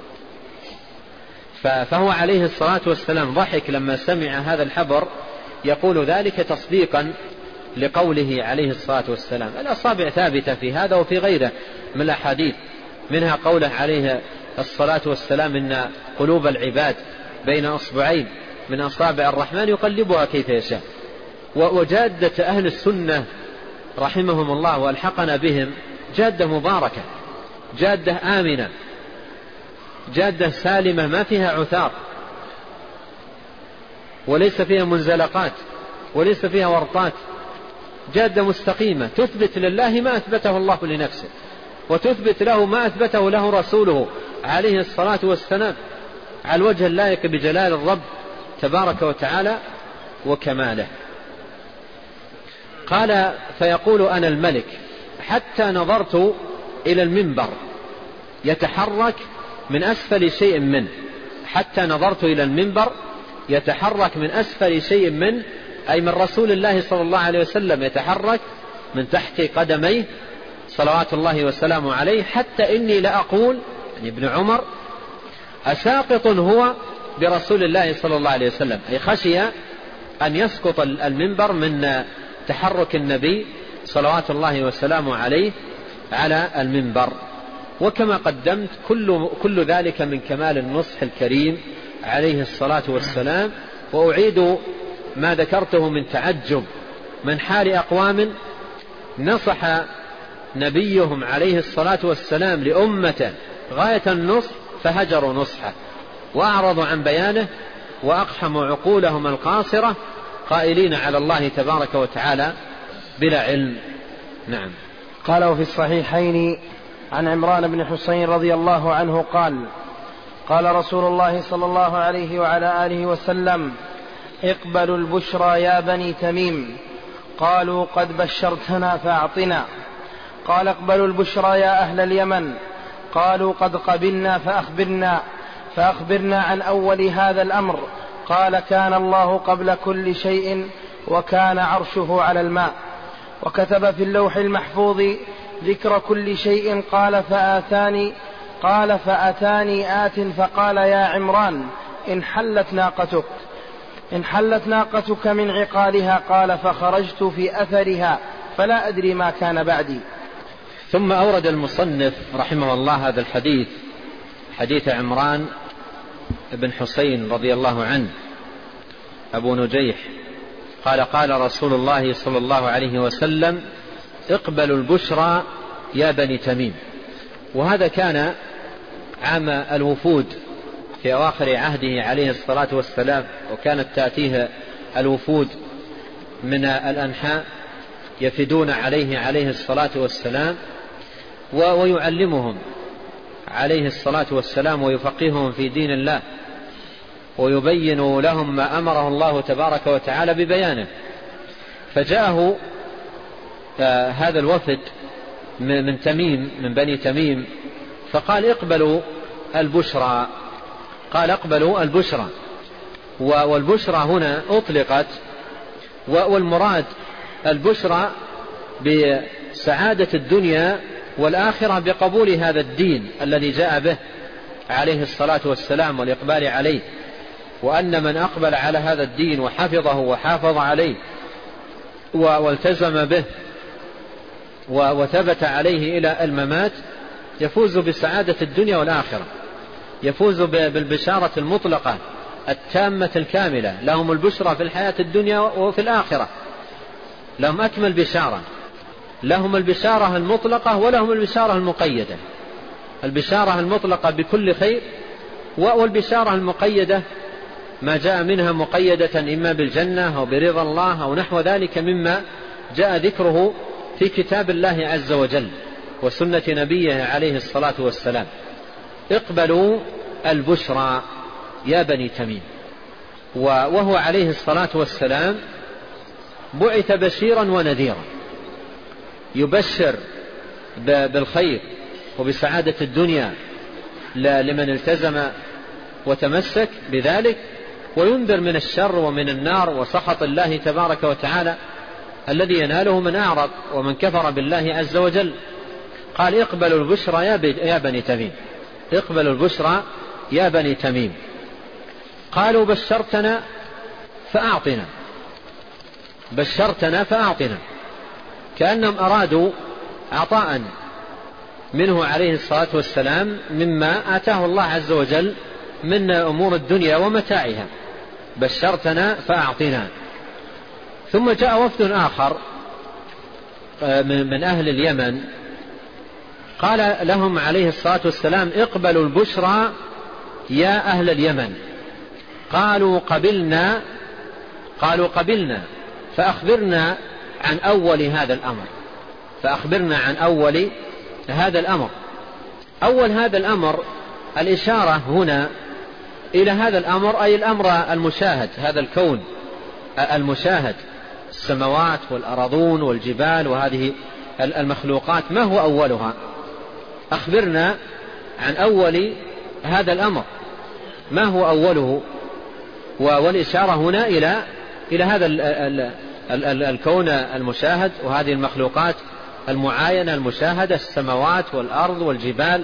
فهو عليه الصلاة والسلام ضحك لما سمع هذا الحبر، يقول ذلك تصديقا لقوله عليه الصلاة والسلام. الأصابع ثابتة في هذا وفي غيره من الأحاديث، منها قوله عليه الصلاة والسلام إن قلوب العباد بين أصبعين من أصابع الرحمن يقلبها كيف يشاء. وجادة أهل السنة رحمهم الله والحقنا بهم جادة مباركة، جادة آمنة، جادة سالمة ما فيها عثار وليس فيها منزلقات وليس فيها ورطات، جادة مستقيمة تثبت لله ما أثبته الله لنفسه، وتثبت له ما أثبته له رسوله عليه الصلاة والسلام على الوجه اللائق بجلال الرب تبارك وتعالى وكماله. قال فيقول أنا الملك حتى نظرت إلى المنبر يتحرك من أسفل شيء منه، حتى نظرت إلى المنبر يتحرك من أسفل شيء منه، أي من رسول الله صلى الله عليه وسلم، يتحرك من تحت قدميه صلوات الله وسلامه عليه، حتى إني لأقول يعني ابن عمر أساقط هو برسول الله صلى الله عليه وسلم، أي خشي أن يسقط المنبر من تحرك النبي صلوات الله وسلامه عليه على المنبر. وكما قدمت كل ذلك من كمال النصح الكريم عليه الصلاة والسلام. وأعيد ما ذكرته من تعجب من حال أقوام نصح نبيهم عليه الصلاة والسلام لأمته غاية النصح فهجروا نصحه وأعرضوا عن بيانه وأقحموا عقولهم القاصرة قائلين على الله تبارك وتعالى بلا علم. نعم. قال في الصحيحين عن عمران بن حسين رضي الله عنه قال قال رسول الله صلى الله عليه وعلى آله وسلم اقبلوا البشرى يا بني تميم. قالوا قد بشرتنا فأعطنا. قال اقبلوا البشرى يا أهل اليمن. قالوا قد قبلنا فأخبرنا عن أول هذا الأمر. قال كان الله قبل كل شيء وكان عرشه على الماء، وكتب في اللوح المحفوظ ذكر كل شيء. قال فأتاني آت فقال يا عمران إن حلت ناقتك من عقالها. قال فخرجت في أثرها فلا أدري ما كان بعدي. ثم أورد المصنف رحمه الله هذا الحديث، حديث عمران بن حسين رضي الله عنه أبو نجيح قال قال رسول الله صلى الله عليه وسلم اقبلوا البشرى يا بني تميم. وهذا كان عام الوفود في أواخر عهده عليه الصلاة والسلام، وكانت تأتيه الوفود من الأنحاء يفدون عليه الصلاة والسلام ويعلمهم عليه الصلاة والسلام ويفقههم في دين الله ويبين لهم ما أمره الله تبارك وتعالى ببيانه. فجاءه هذا الوفد من تميم من بني تميم فقال اقبلوا البشرى. قال اقبلوا البشرى، والبشرى هنا أطلقت، والمراد البشرى بسعادة الدنيا والآخرة بقبول هذا الدين الذي جاء به عليه الصلاة والسلام والإقبال عليه، وأن من أقبل على هذا الدين وحفظه وحافظ عليه والتزم به وثبت عليه إلى الممات يفوز بسعادة الدنيا والآخرة، يفوز بالبشارة المطلقة التامة الكاملة. لهم البشرى في الحياة الدنيا وفي الآخرة، لهم أكمل بشارة، لهم البشارة المطلقة ولهم البشارة المقيدة. البشارة المطلقة بكل خير، والبشارة المقيدة ما جاء منها مقيدة إما بالجنة أو برضا الله أو نحو ذلك مما جاء ذكره في كتاب الله عز وجل وسنة نبيه عليه الصلاة والسلام. اقبلوا البشرى يا بني تميم. وهو عليه الصلاة والسلام بعث بشيرا ونذيرا، يبشر بالخير وبسعادة الدنيا لمن التزم وتمسك بذلك، وينذر من الشر ومن النار وسخط الله تبارك وتعالى الذي يناله من أعرض ومن كفر بالله عز وجل. قال اقبلوا البشرى يا بني تميم، اقبلوا البشرى يا بني تميم. قالوا بشرتنا فأعطنا، بشرتنا فأعطنا، كأنهم أرادوا عطاء منه عليه الصلاة والسلام مما آتاه الله عز وجل من أمور الدنيا ومتاعها. بشرتنا فأعطنا. ثم جاء وفد آخر من أهل اليمن، قال لهم عليه الصلاة والسلام اقبلوا البشرى يا أهل اليمن. قالوا قبلنا فأخبرنا عن أول هذا الأمر، فأخبرنا عن أول هذا الأمر. أول هذا الأمر الإشارة هنا إلى هذا الأمر، أي الأمر المشاهد، هذا الكون المشاهد، السماوات والأرضون والجبال وهذه المخلوقات، ما هو أولها؟ أخبرنا عن أول هذا الأمر، ما هو أوله؟ والإشارة هنا إلى هذا الكون المشاهد وهذه المخلوقات المعاينة المشاهدة، السماوات والأرض والجبال.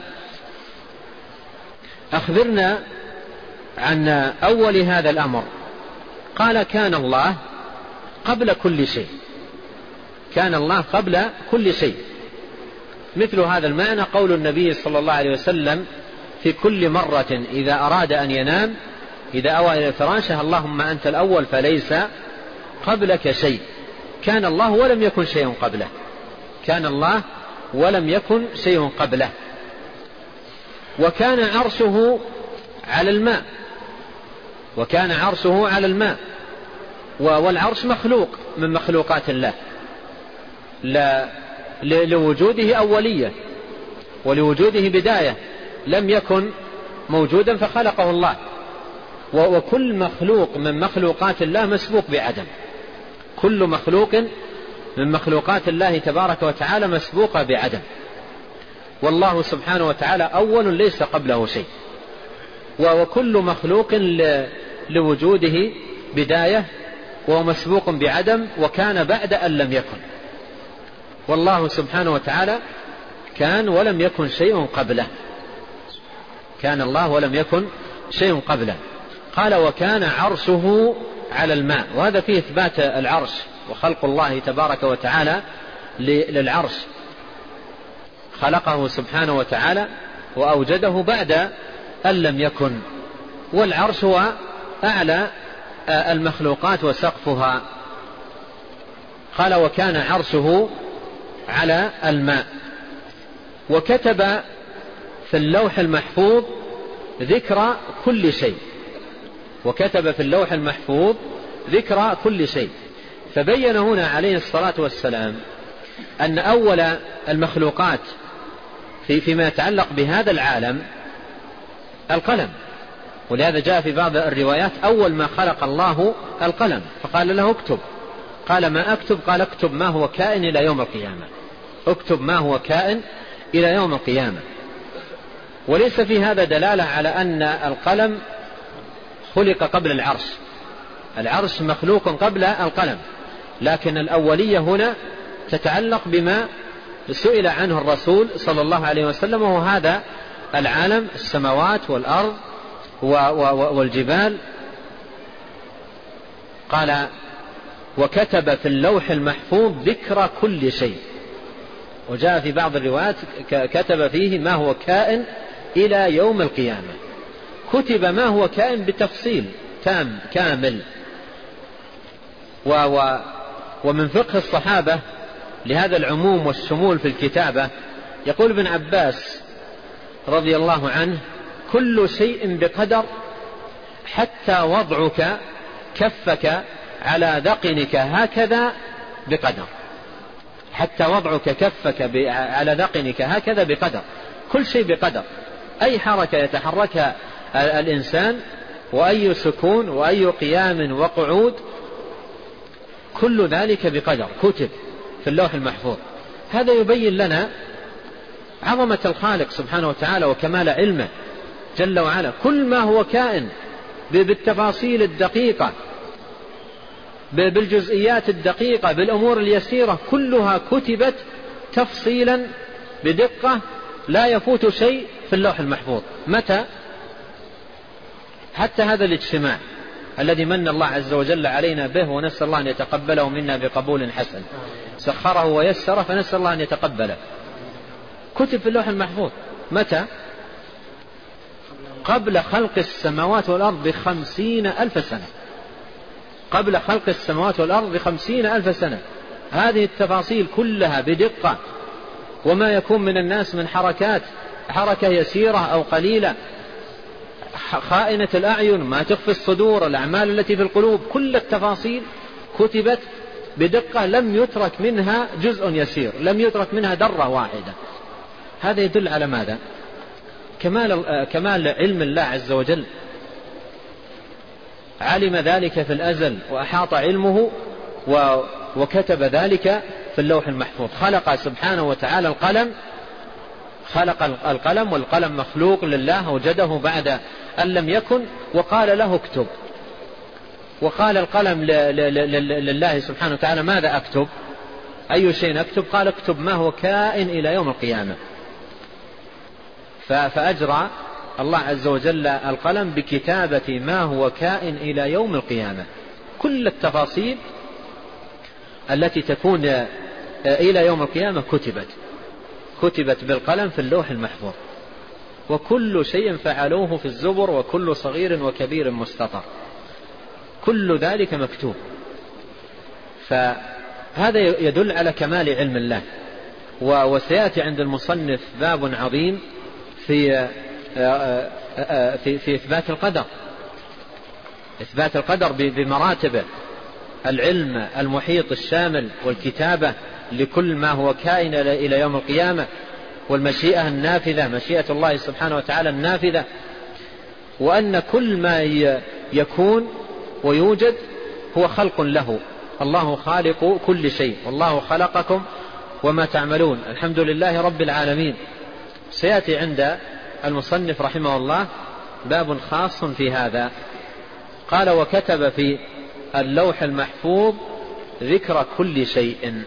أخبرنا عن أول هذا الأمر. قال كان الله قبل كل شيء، كان الله قبل كل شيء. مثل هذا المعنى قول النبي صلى الله عليه وسلم في كل مرة إذا أراد أن ينام إذا أوى إلى فراشه اللهم أنت الأول فليس قبلك شيء. كان الله ولم يكن شيء قبله، كان الله ولم يكن شيء قبله. وكان عرشه على الماء، وكان عرشه على الماء. والعرش مخلوق من مخلوقات الله لوجوده أولية ولوجوده بداية، لم يكن موجودا فخلقه الله. وكل مخلوق من مخلوقات الله مسبوق بعدم، كل مخلوق من مخلوقات الله تبارك وتعالى مسبوقة بعدم. والله سبحانه وتعالى أول ليس قبله شيء، وكل مخلوق لوجوده بداية وهو مسبوق بعدم، وكان بعد أن لم يكن. والله سبحانه وتعالى كان ولم يكن شيء قبله، كان الله ولم يكن شيء قبله. قال وكان عرشه على الماء، وهذا فيه إثبات العرش وخلق الله تبارك وتعالى للعرش، خلقه سبحانه وتعالى وأوجده بعد أن لم يكن. والعرش هو أعلى المخلوقات وسقفها. قال وكان عرشه على الماء. وكتب في اللوح المحفوظ ذكر كل شيء، وكتب في اللوح المحفوظ ذكر كل شيء. فبين هنا عليه الصلاة والسلام أن أول المخلوقات فيما يتعلق بهذا العالم القلم، ولهذا جاء في بعض الروايات أول ما خلق الله القلم فقال له اكتب. قال ما أكتب؟ قال اكتب ما هو كائن إلى يوم القيامة، اكتب ما هو كائن إلى يوم القيامة. وليس في هذا دلالة على أن القلم خلق قبل العرش، العرش مخلوق قبل القلم، لكن الأولية هنا تتعلق بما سئل عنه الرسول صلى الله عليه وسلم، وهو هذا العالم، السماوات والأرض والجبال. قال وكتب في اللوح المحفوظ ذكر كل شيء، وجاء في بعض الروايات كتب فيه ما هو كائن إلى يوم القيامة. كتب ما هو كائن بتفصيل تام كامل. ومن فقه الصحابة لهذا العموم والشمول في الكتابة يقول ابن عباس رضي الله عنه: كل شيء بقدر حتى وضعك كفك على ذقنك هكذا بقدر. حتى وضعك كفك على ذقنك هكذا بقدر. كل شيء بقدر. أي حركة يتحركها الإنسان وأي سكون وأي قيام وقعود كل ذلك بقدر كتب في اللوح المحفوظ. هذا يبين لنا عظمة الخالق سبحانه وتعالى وكمال علمه جل وعلا. كل ما هو كائن بالتفاصيل الدقيقة بالجزئيات الدقيقة بالأمور اليسيرة كلها كتبت تفصيلا بدقة لا يفوت شيء في اللوح المحفوظ. متى؟ حتى هذا الاجتماع الذي من الله عز وجل علينا به ونسأل الله أن يتقبله منا بقبول حسن، سخره ويسره فنسأل الله أن يتقبله، كتب في اللوح المحفوظ. متى؟ قبل خلق السماوات والأرض ب50,000 سنة. قبل خلق السماوات والأرض ب50,000 سنة. هذه التفاصيل كلها بدقة، وما يكون من الناس من حركة يسيرة أو قليلة، خائنة الأعين، ما تخفي الصدور، الأعمال التي في القلوب، كل التفاصيل كتبت بدقة لم يترك منها جزء يسير، لم يترك منها ذرة واحدة. هذا يدل على ماذا؟ كمال علم الله عز وجل. علم ذلك في الأزل وأحاط علمه وكتب ذلك في اللوح المحفوظ. خلق سبحانه وتعالى القلم، خلق القلم والقلم مخلوق لله، وجده بعد أن لم يكن وقال له اكتب. وقال القلم لله سبحانه وتعالى: ماذا أكتب؟ أي شيء أكتب؟ قال: اكتب ما هو كائن إلى يوم القيامة. فأجرى الله عز وجل القلم بكتابة ما هو كائن إلى يوم القيامة. كل التفاصيل التي تكون إلى يوم القيامة كتبت بالقلم في اللوح المحفوظ. وكل شيء فعلوه في الزبر وكل صغير وكبير مستطر. كل ذلك مكتوب. فهذا يدل على كمال علم الله. وسيأتي عند المصنف باب عظيم في إثبات القدر، إثبات القدر بمراتبه: العلم المحيط الشامل، والكتابة لكل ما هو كائن إلى يوم القيامة، والمشيئة النافذة، مشيئة الله سبحانه وتعالى النافذة، وأن كل ما يكون ويوجد هو خلق له. الله خالق كل شيء، والله خلقكم وما تعملون، الحمد لله رب العالمين. سيأتي عند المصنف رحمه الله باب خاص في هذا. قال: وكتب في اللوح المحفوظ ذكر كل شيء.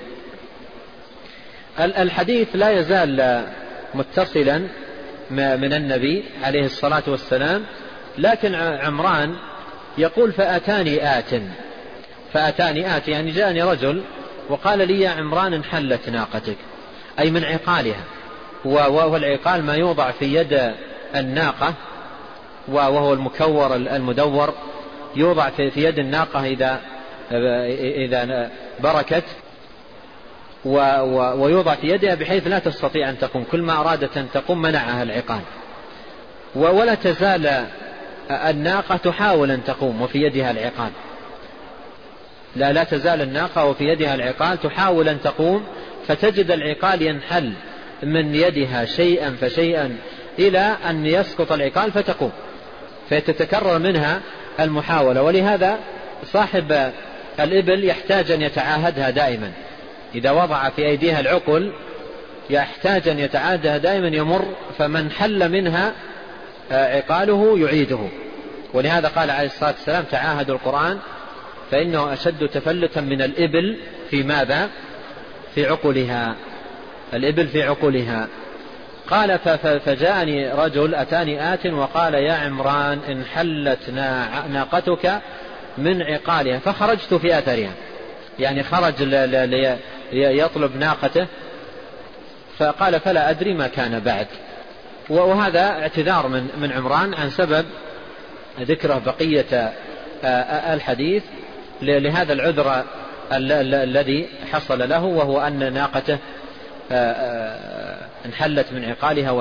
الحديث لا يزال متصلا من النبي عليه الصلاة والسلام، لكن عمران يقول: فأتاني آت، يعني جاءني رجل وقال لي: يا عمران انحلت ناقتك، أي من عقالها. والعقال ما يوضع في يد الناقة، وهو المكور المدور، يوضع في يد الناقة إذا بركت، ويوضع في يدها بحيث لا تستطيع أن تقوم. كل ما أرادت أن تقوم منعها العقال. ولا تزال الناقة تحاول أن تقوم وفي يدها العقال. لا تزال الناقة وفي يدها العقال تحاول أن تقوم، فتجد العقال ينحل من يدها شيئا فشيئا إلى أن يسقط العقال فتقوم، فتتكرر منها المحاولة. ولهذا صاحب الإبل يحتاج أن يتعاهدها دائما. إذا وضع في أيديها العقل يحتاج أن يتعاهدها دائما، يمر فمن حل منها عقاله يعيده. ولهذا قال عليه الصلاة والسلام: تعاهدوا القرآن فإنه أشد تفلتا من الإبل في ماذا؟ في عقلها. الإبل في عقلها. قال: فجاءني رجل أتاني آت وقال: يا عمران انحلت ناقتك من عقالها، فخرجت في أثرها. يعني خرج يطلب ناقته فقال فلا أدري ما كان بعد. وهذا اعتذار من عمران عن سبب ذكره بقية الحديث لهذا العذر الذي حصل له، وهو أن ناقته انحلت من عقالها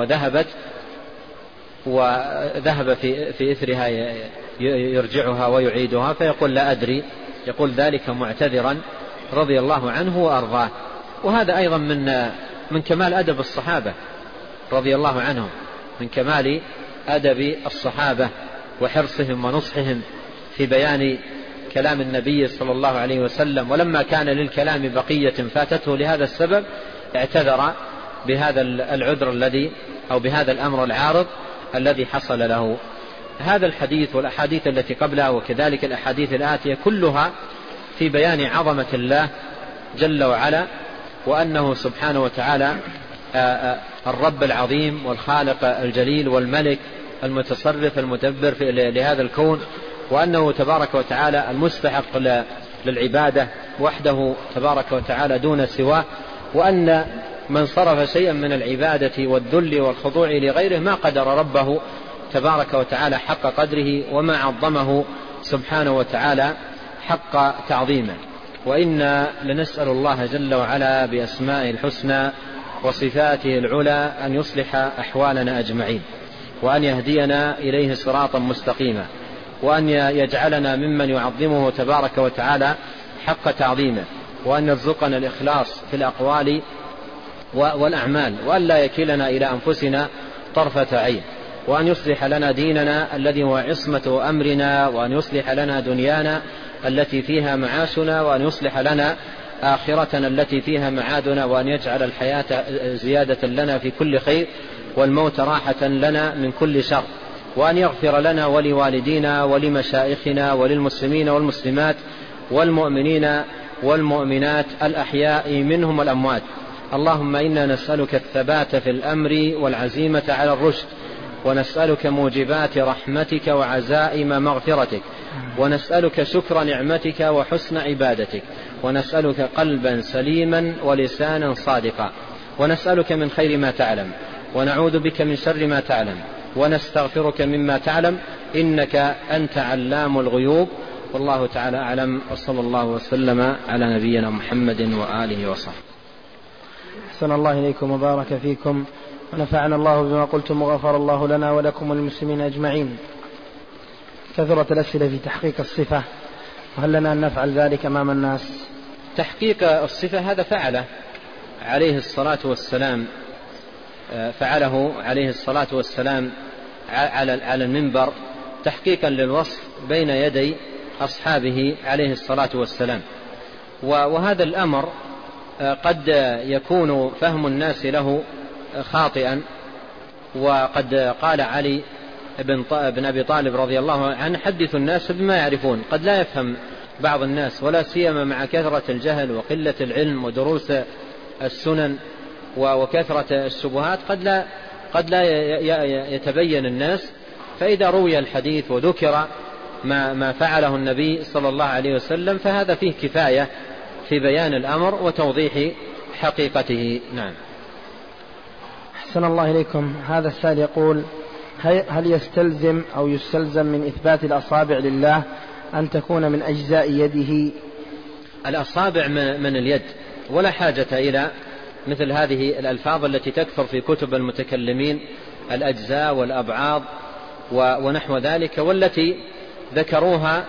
وذهب في إثرها يرجعها ويعيدها، فيقول لا أدري، يقول ذلك معتذرا رضي الله عنه وأرضاه. وهذا أيضا من كمال أدب الصحابة رضي الله عنهم، من كمال أدب الصحابة وحرصهم ونصحهم في بيان كلام النبي صلى الله عليه وسلم. ولما كان للكلام بقية فاتته لهذا السبب اعتذر بهذا العذر الذي أو بهذا الأمر العارض الذي حصل له. هذا الحديث والأحاديث التي قبلها وكذلك الأحاديث الآتية كلها في بيان عظمة الله جل وعلا، وأنه سبحانه وتعالى الرب العظيم والخالق الجليل والملك المتصرف المدبر لهذا الكون، وأنه تبارك وتعالى المستحق للعبادة وحده تبارك وتعالى دون سواه، وأن من صرف شيئا من العبادة والذل والخضوع لغيره ما قدر ربه تبارك وتعالى حق قدره وما عظمه سبحانه وتعالى حق تعظيمه. وإنا لنسأل الله جل وعلا بأسمائه الحسنى وصفاته العلى أن يصلح أحوالنا أجمعين، وأن يهدينا إليه صراطا مستقيما، وأن يجعلنا ممن يعظمه تبارك وتعالى حق تعظيمه، وأن يرزقنا الإخلاص في الأقوال والأعمال، وأن لا يكلنا إلى أنفسنا طرفة عين، وأن يصلح لنا ديننا الذي هو عصمة أمرنا، وأن يصلح لنا دنيانا التي فيها معاشنا، وأن يصلح لنا آخرتنا التي فيها معادنا، وأن يجعل الحياة زيادة لنا في كل خير والموت راحة لنا من كل شر، وأن يغفر لنا ولوالدينا ولمشائخنا وللمسلمين والمسلمات والمؤمنين والمؤمنات الأحياء منهم والأموات. اللهم إنا نسألك الثبات في الأمر والعزيمة على الرشد، ونسألك موجبات رحمتك وعزائم مغفرتك، ونسألك شكر نعمتك وحسن عبادتك، ونسألك قلبا سليما ولسانا صادقا، ونسألك من خير ما تعلم، ونعوذ بك من شر ما تعلم، ونستغفرك مما تعلم، إنك أنت علام الغيوب. والله تعالى أعلم، وصلى الله وسلم على نبينا محمد وآله وصحبه. أحسن الله إليكم وبارك فيكم، ونفعنا الله بما قلتم، وغفر الله لنا ولكم وللمسلمين أجمعين. كثرت الأسئلة في تحقيق الصفة، وهل لنا أن نفعل ذلك أمام الناس؟ تحقيق الصفة هذا فعله عليه الصلاة والسلام، فعله عليه الصلاة والسلام على المنبر تحقيقا للوصف بين يدي أصحابه عليه الصلاة والسلام. وهذا الأمر قد يكون فهم الناس له خاطئا، وقد قال علي بن أبي طالب رضي الله عنه حدث الناس بما يعرفون. قد لا يفهم بعض الناس، ولا سيما مع كثرة الجهل وقلة العلم ودروس السنن وكثرة الشبهات، قد لا يتبين الناس. فإذا روي الحديث وذكر ما فعله النبي صلى الله عليه وسلم فهذا فيه كفاية في بيان الأمر وتوضيح حقيقته. نعم. أحسن الله إليكم. هذا السائل يقول: هل يستلزم أو يستلزم من إثبات الأصابع لله أن تكون من أجزاء يده؟ الأصابع من اليد، ولا حاجة إلى مثل هذه الألفاظ التي تكثر في كتب المتكلمين، الأجزاء والأبعاض ونحو ذلك، والتي ذكروها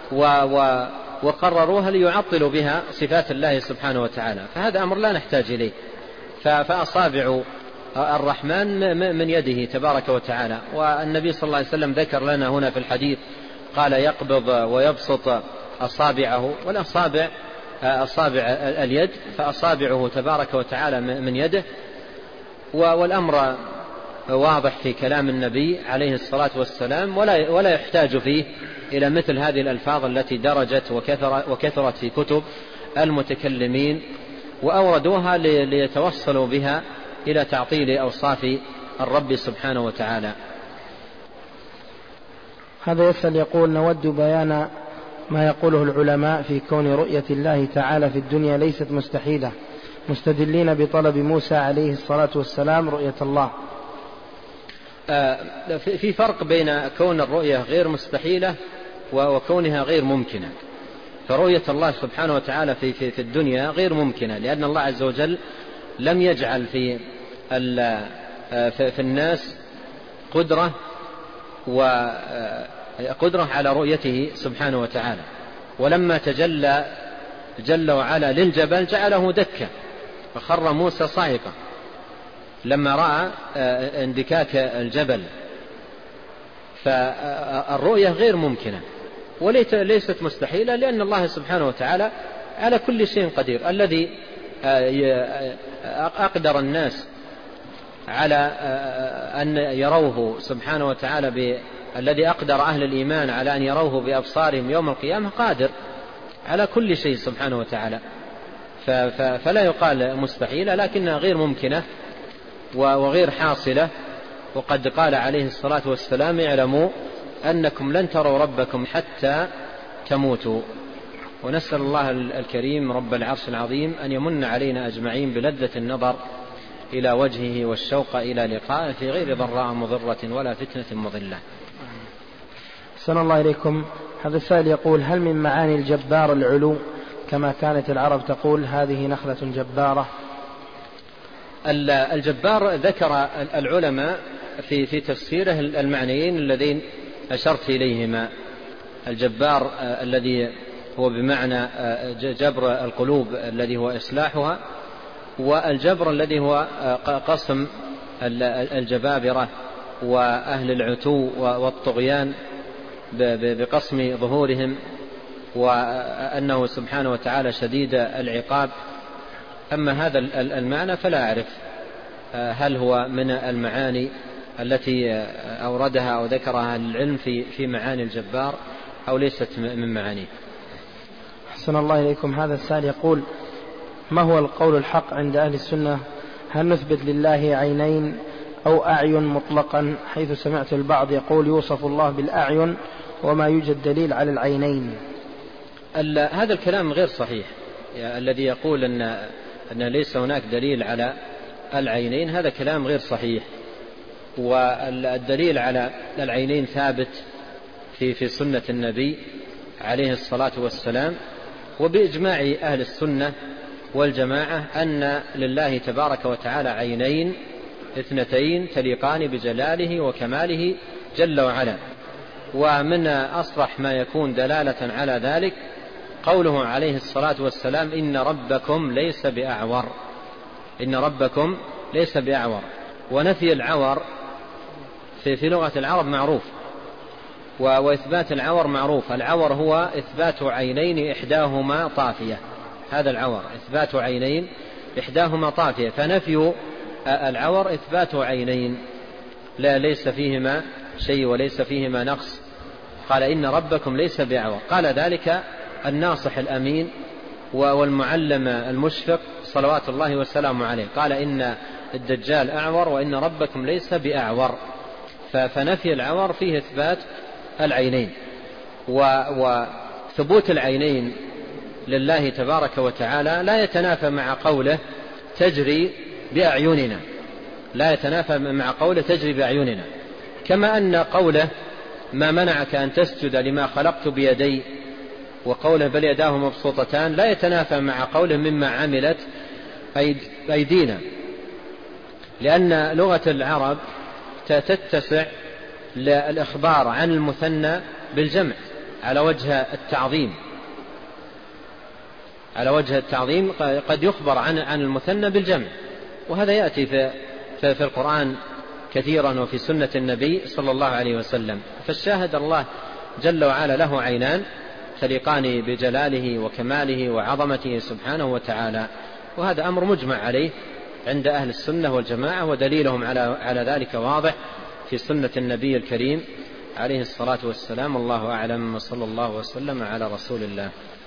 وقرروها ليعطلوا بها صفات الله سبحانه وتعالى. فهذا أمر لا نحتاج إليه. فأصابع الرحمن من يده تبارك وتعالى. والنبي صلى الله عليه وسلم ذكر لنا هنا في الحديث قال يقبض ويبسط أصابعه، والأصابع أصابع اليد، فأصابعه تبارك وتعالى من يده. والأمر واضح في كلام النبي عليه الصلاة والسلام، ولا يحتاج فيه إلى مثل هذه الألفاظ التي درجت وكثرت في كتب المتكلمين، وأوردوها ليتوصلوا بها إلى تعطيل أوصاف الرب سبحانه وتعالى. هذا يسأل يقول: نود بيان ما يقوله العلماء في كون رؤية الله تعالى في الدنيا ليست مستحيلة، مستدلين بطلب موسى عليه الصلاة والسلام رؤية الله. في فرق بين كون الرؤية غير مستحيلة وكونها غير ممكنة. فرؤية الله سبحانه وتعالى في الدنيا غير ممكنة، لأن الله عز وجل لم يجعل في الناس قدرة على رؤيته سبحانه وتعالى. ولما تجلى جل وعلا للجبل جعله دكا فخر موسى صاعقا لما رأى اندكاك الجبل. فالرؤية غير ممكنة وليست مستحيلة، لأن الله سبحانه وتعالى على كل شيء قدير. الذي أقدر الناس على أن يروه سبحانه وتعالى الذي أقدر أهل الإيمان على أن يروه بأبصارهم يوم القيامة قادر على كل شيء سبحانه وتعالى. فلا يقال مستحيلة، لكنها غير ممكنة وغير حاصلة. وقد قال عليه الصلاة والسلام: اعلموا أنكم لن تروا ربكم حتى تموتوا. ونسأل الله الكريم رب العرش العظيم أن يمن علينا أجمعين بلذة النظر إلى وجهه والشوق إلى لقائه في غير ضراء مضرة ولا فتنة مضلة. أحسن الله إليكم. هذا السائل يقول: هل من معاني الجبار العلو كما كانت العرب تقول هذه نخلة جبارة؟ الجبار ذكر العلماء في تفسيره المعنيين اللذين أشرت إليهما. الجبار الذي هو بمعنى جبر القلوب الذي هو إصلاحها، والجبر الذي هو قسم الجبابرة وأهل العتو والطغيان بقسم ظهورهم، وأنه سبحانه وتعالى شديد العقاب. أما هذا المعنى فلا أعرف هل هو من المعاني التي أوردها أو ذكرها العلم في معاني الجبار أو ليست من معانيه. أحسن الله إليكم. هذا السائل يقول: ما هو القول الحق عند أهل السنة؟ هل نثبت لله عينين أو أعين مطلقا، حيث سمعت البعض يقول يوصف الله بالأعين وما يوجد دليل على العينين؟ هذا الكلام غير صحيح. الذي يقول أن ليس هناك دليل على العينين هذا كلام غير صحيح. والدليل على العينين ثابت في سنة النبي عليه الصلاة والسلام، وبإجماع أهل السنة والجماعة أن لله تبارك وتعالى عينين اثنتين تليقان بجلاله وكماله جل وعلا. ومن أصرح ما يكون دلالة على ذلك قوله عليه الصلاة والسلام: إن ربكم ليس بأعور. إن ربكم ليس بأعور. ونفي العور في لغة العرب معروف، وإثبات العور معروف. العور هو إثبات عينين إحداهما طافية. هذا العور إثبات عينين إحداهما طافية. فنفي العور إثبات عينين ليس فيهما شيء وليس فيهما نقص. قال: إن ربكم ليس بأعور. قال ذلك الناصح الأمين والمعلم المشفق صلوات الله والسلام عليه. قال: إن الدجال أعور وإن ربكم ليس بأعور. فنفي العور فيه إثبات العينين. وثبوت العينين لله تبارك وتعالى لا يتنافى مع قوله تجري بأعيننا، لا يتنافى مع قوله تجري بأعيننا. كما أن قوله ما منعك أن تسجد لما خلقت بيدي، وقوله بل يداه مبسوطتان، لا يتنافى مع قوله مما عملت أيدينا، لأن لغة العرب تتسع للإخبار عن المثنى بالجمع على وجه التعظيم. على وجه التعظيم قد يخبر عن المثنى بالجمع، وهذا يأتي في القرآن كثيرا وفي سنة النبي صلى الله عليه وسلم. فالشاهد الله جل وعلا له عينان تليقان بجلاله وكماله وعظمته سبحانه وتعالى، وهذا أمر مجمع عليه عند أهل السنة والجماعة، ودليلهم على ذلك واضح في سنة النبي الكريم عليه الصلاة والسلام. الله أعلم، وصلى الله وسلم على رسول الله.